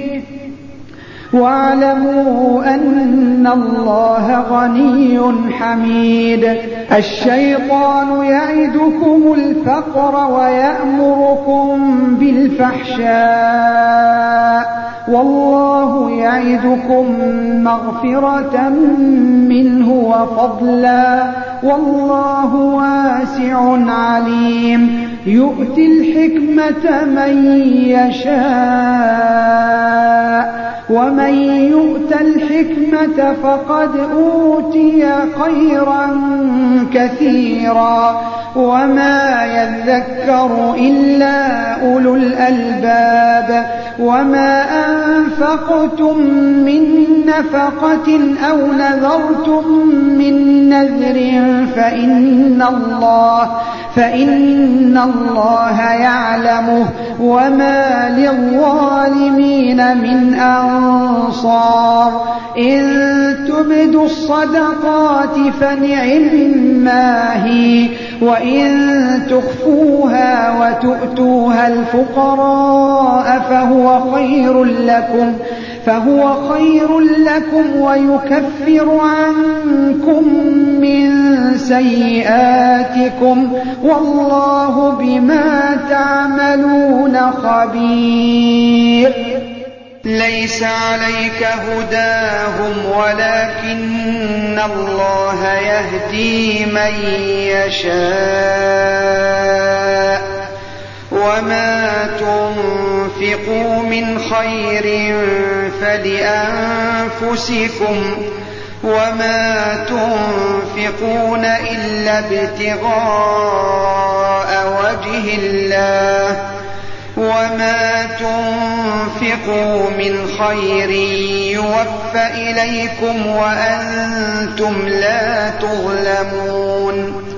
واعلموا أن الله غني حميد. الشيطان يعدكم الفقر ويأمركم بالفحشاء والله يعدكم مغفرة منه وفضلا والله واسع عليم. يؤتي الحكمة من يشاء ومن يؤت الحكمة فقد أوتي خيرا كثيرا وما يذكر إلا أولو الألباب. وما أنفقتم من نفقة أو نذرتم من نذر فإن الله يعلمه وما للظالمين من أنصار. إن تبدوا الصدقات فنعما هي وإن تخفوها وتؤتوها الفقراء فهو خير لكم ويكفر عنكم من سيئاتكم والله بما تعملون خبير. ليس عليك هداهم ولكن الله يهدي من يشاء وما تنفقوا من خير فلأنفسكم وما تنفقون إلا ابتغاء وجه الله وما تنفقوا من خير يوفى إليكم وأنتم لا تظلمون.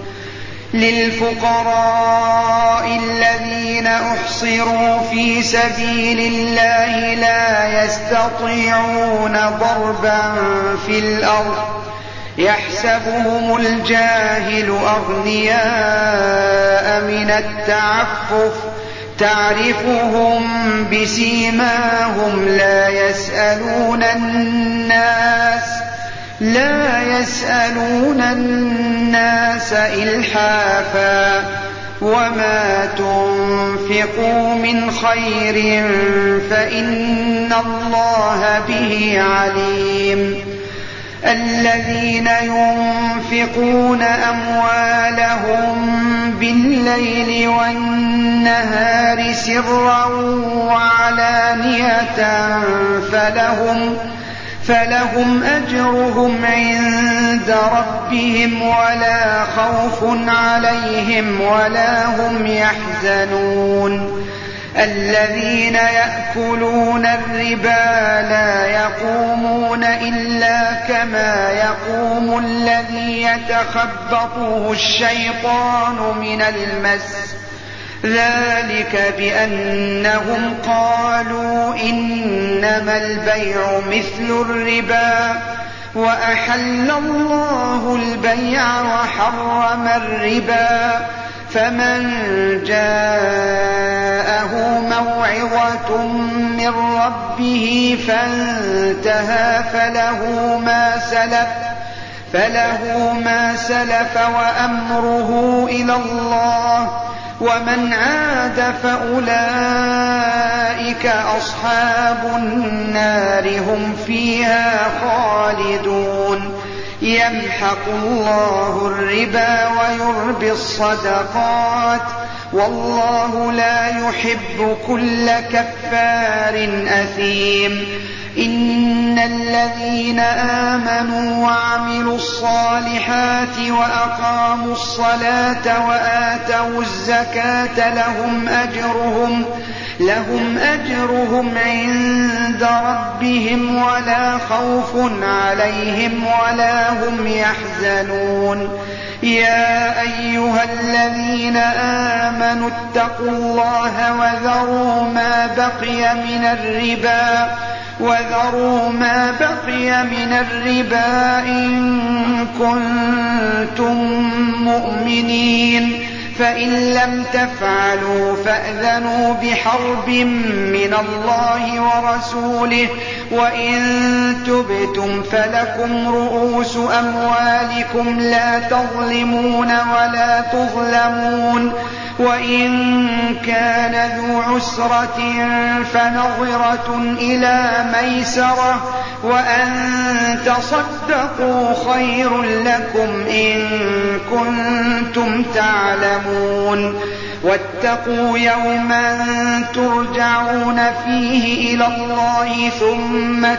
للفقراء الذين أحصروا في سبيل الله لا يستطيعون ضربا في الأرض يحسبهم الجاهل أغنياء من التعفف تعرفهم بسيماهم لا يسألون الناس إلحافا وما تنفقوا من خير فإن الله به عليم. الذين ينفقون أموالهم بالليل والنهار سرا وعلانية فلهم أجرهم عند ربهم ولا خوف عليهم ولا هم يحزنون الذين يأكلون الربا لا يقومون إلا كما يقوم الذي يتخبطه الشيطان من المس ذلك بأنهم قالوا إنما البيع مثل الربا وأحل الله البيع وحرم الربا فمن جاءه موعظة من ربه فانتهى فله ما سلف وأمره إلى الله ومن عاد فأولئك أصحاب النار هم فيها خالدون يمحق الله الربا ويربي الصدقات والله لا يحب كل كفار أثيم إن الذين آمنوا وعملوا الصالحات وأقاموا الصلاة وآتوا الزكاة لهم أجرهم عند ربهم ولا خوف عليهم ولا هم يحزنون يا أيها الذين آمنوا اتقوا الله وذروا ما بقي من الربا إن كنتم مؤمنين فإن لم تفعلوا فأذنوا بحرب من الله ورسوله وإن تبتم فلكم رؤوس أموالكم لا تظلمون ولا تظلمون وإن كان ذو عسرة فنظرة إلى ميسرة وأن تصدقوا خير لكم إن كنتم تعلمون واتقوا يوما ترجعون فيه إلى الله ثم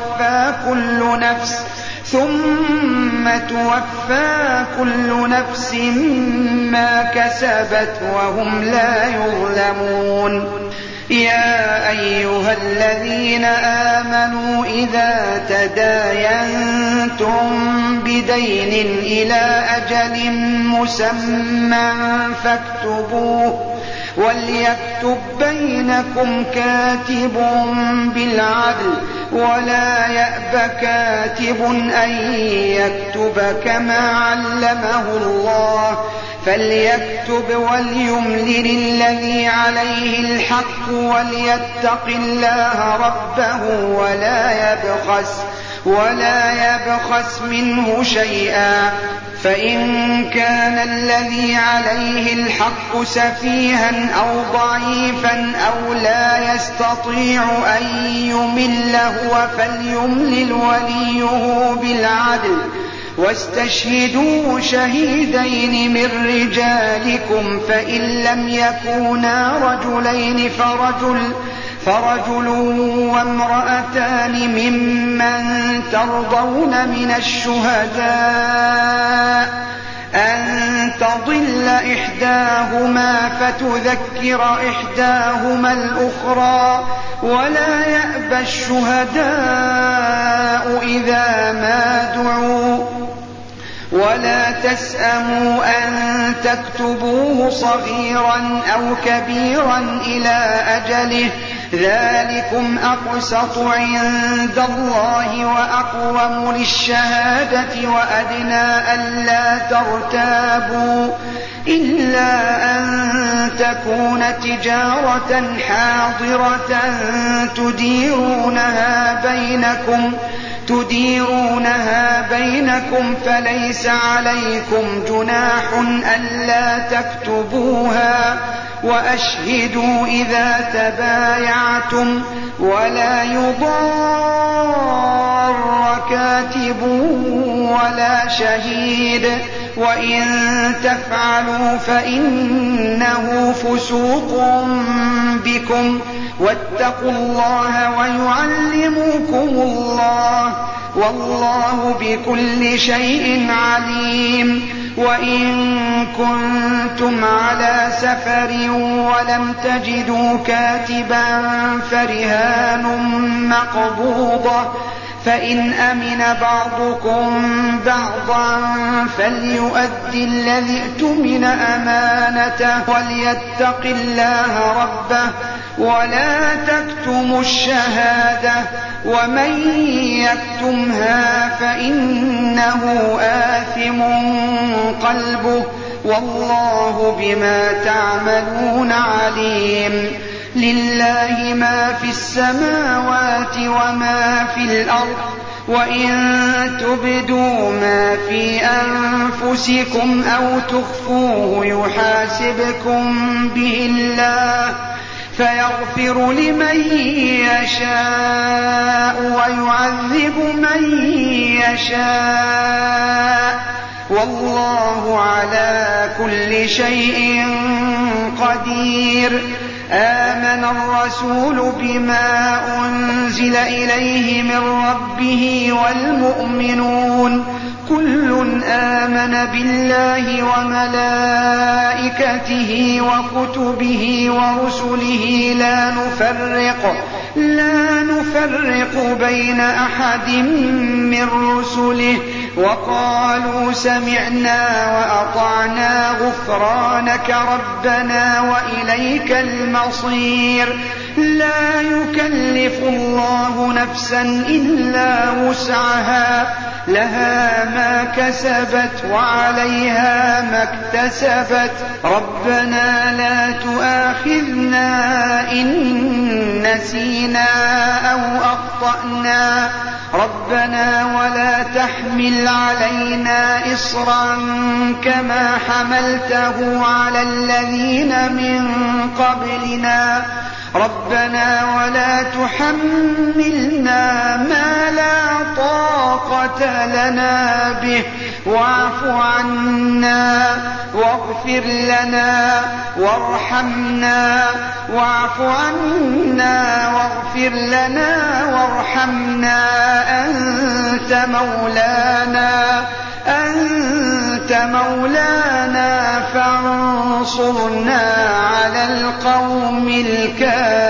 توفى كل نفس ما كسبت وهم لا يظلمون يا أيها الذين آمنوا إذا تداينتم بدين إلى أجل مسمى فاكتبوه وليكتب بينكم كاتب بالعدل ولا يأب كاتب أن يكتب كما علمه الله فليكتب وليملل الذي عليه الحق وليتق الله ربه ولا يبخس منه شيئا فإن كان الذي عليه الحق سفيها أو ضعيفا أو لا يستطيع أن يمل هو فليملل وليه بالعدل واستشهدوا شهيدين من رجالكم فإن لم يكونا رجلين فرجل وامرأتان ممن ترضون من الشهداء أن تضل إحداهما فتذكر إحداهما الأخرى ولا يأبى الشهداء إذا ما دعوا ولا تسأموا أن تكتبوه صغيرا أو كبيرا إلى أجله ذلكم أقسط عند الله وأقوم للشهادة وأدنى ألا ترتابوا إلا أن تكون تجارة حاضرة تديرونها بينكم فليس عليكم جناح ألا تكتبوها وأشهدوا إذا تبايعتم ولا يضار كاتب ولا شهيد وإن تفعلوا فإنه فسوق بكم واتقوا الله ويعلمكم الله والله بكل شيء عليم. وإن كنتم على سفر ولم تجدوا كاتبا فرهان مقبوضة، فإن أمن بعضكم بعضا فليؤد الذي اؤتمن أمانته وليتق الله ربه ولا تكتموا الشهادة ومن يكتمها فإنه آثم قلبه والله بما تعملون عليم. لله ما في السماوات وما في الأرض وإن تبدوا ما في أنفسكم أو تخفوه يحاسبكم به الله فيغفر لمن يشاء ويعذب من يشاء والله على كل شيء قدير. آمن الرسول بما أنزل إليه من ربه والمؤمنون كل آمن بالله وملائكته وكتبه ورسله لا نفرق بين أحد من رسله وقالوا سمعنا وأطعنا غفرانك ربنا وإليك المصير. لا يكلف الله نفسا إلا وسعها لها ما كسبت وعليها ما اكتسبت ربنا لا تؤاخذنا إن نسينا أو أخطأنا ربنا ولا تحمل علينا إصرا كما حملته على الذين من قبلنا ربنا ولا تحملنا ما لا طاقة لنا به واعف عنا واغفر لنا وارحمنا واعف عنا واغفر لنا وارحمنا أنت مولانا فانصرنا على القوم الكافرين.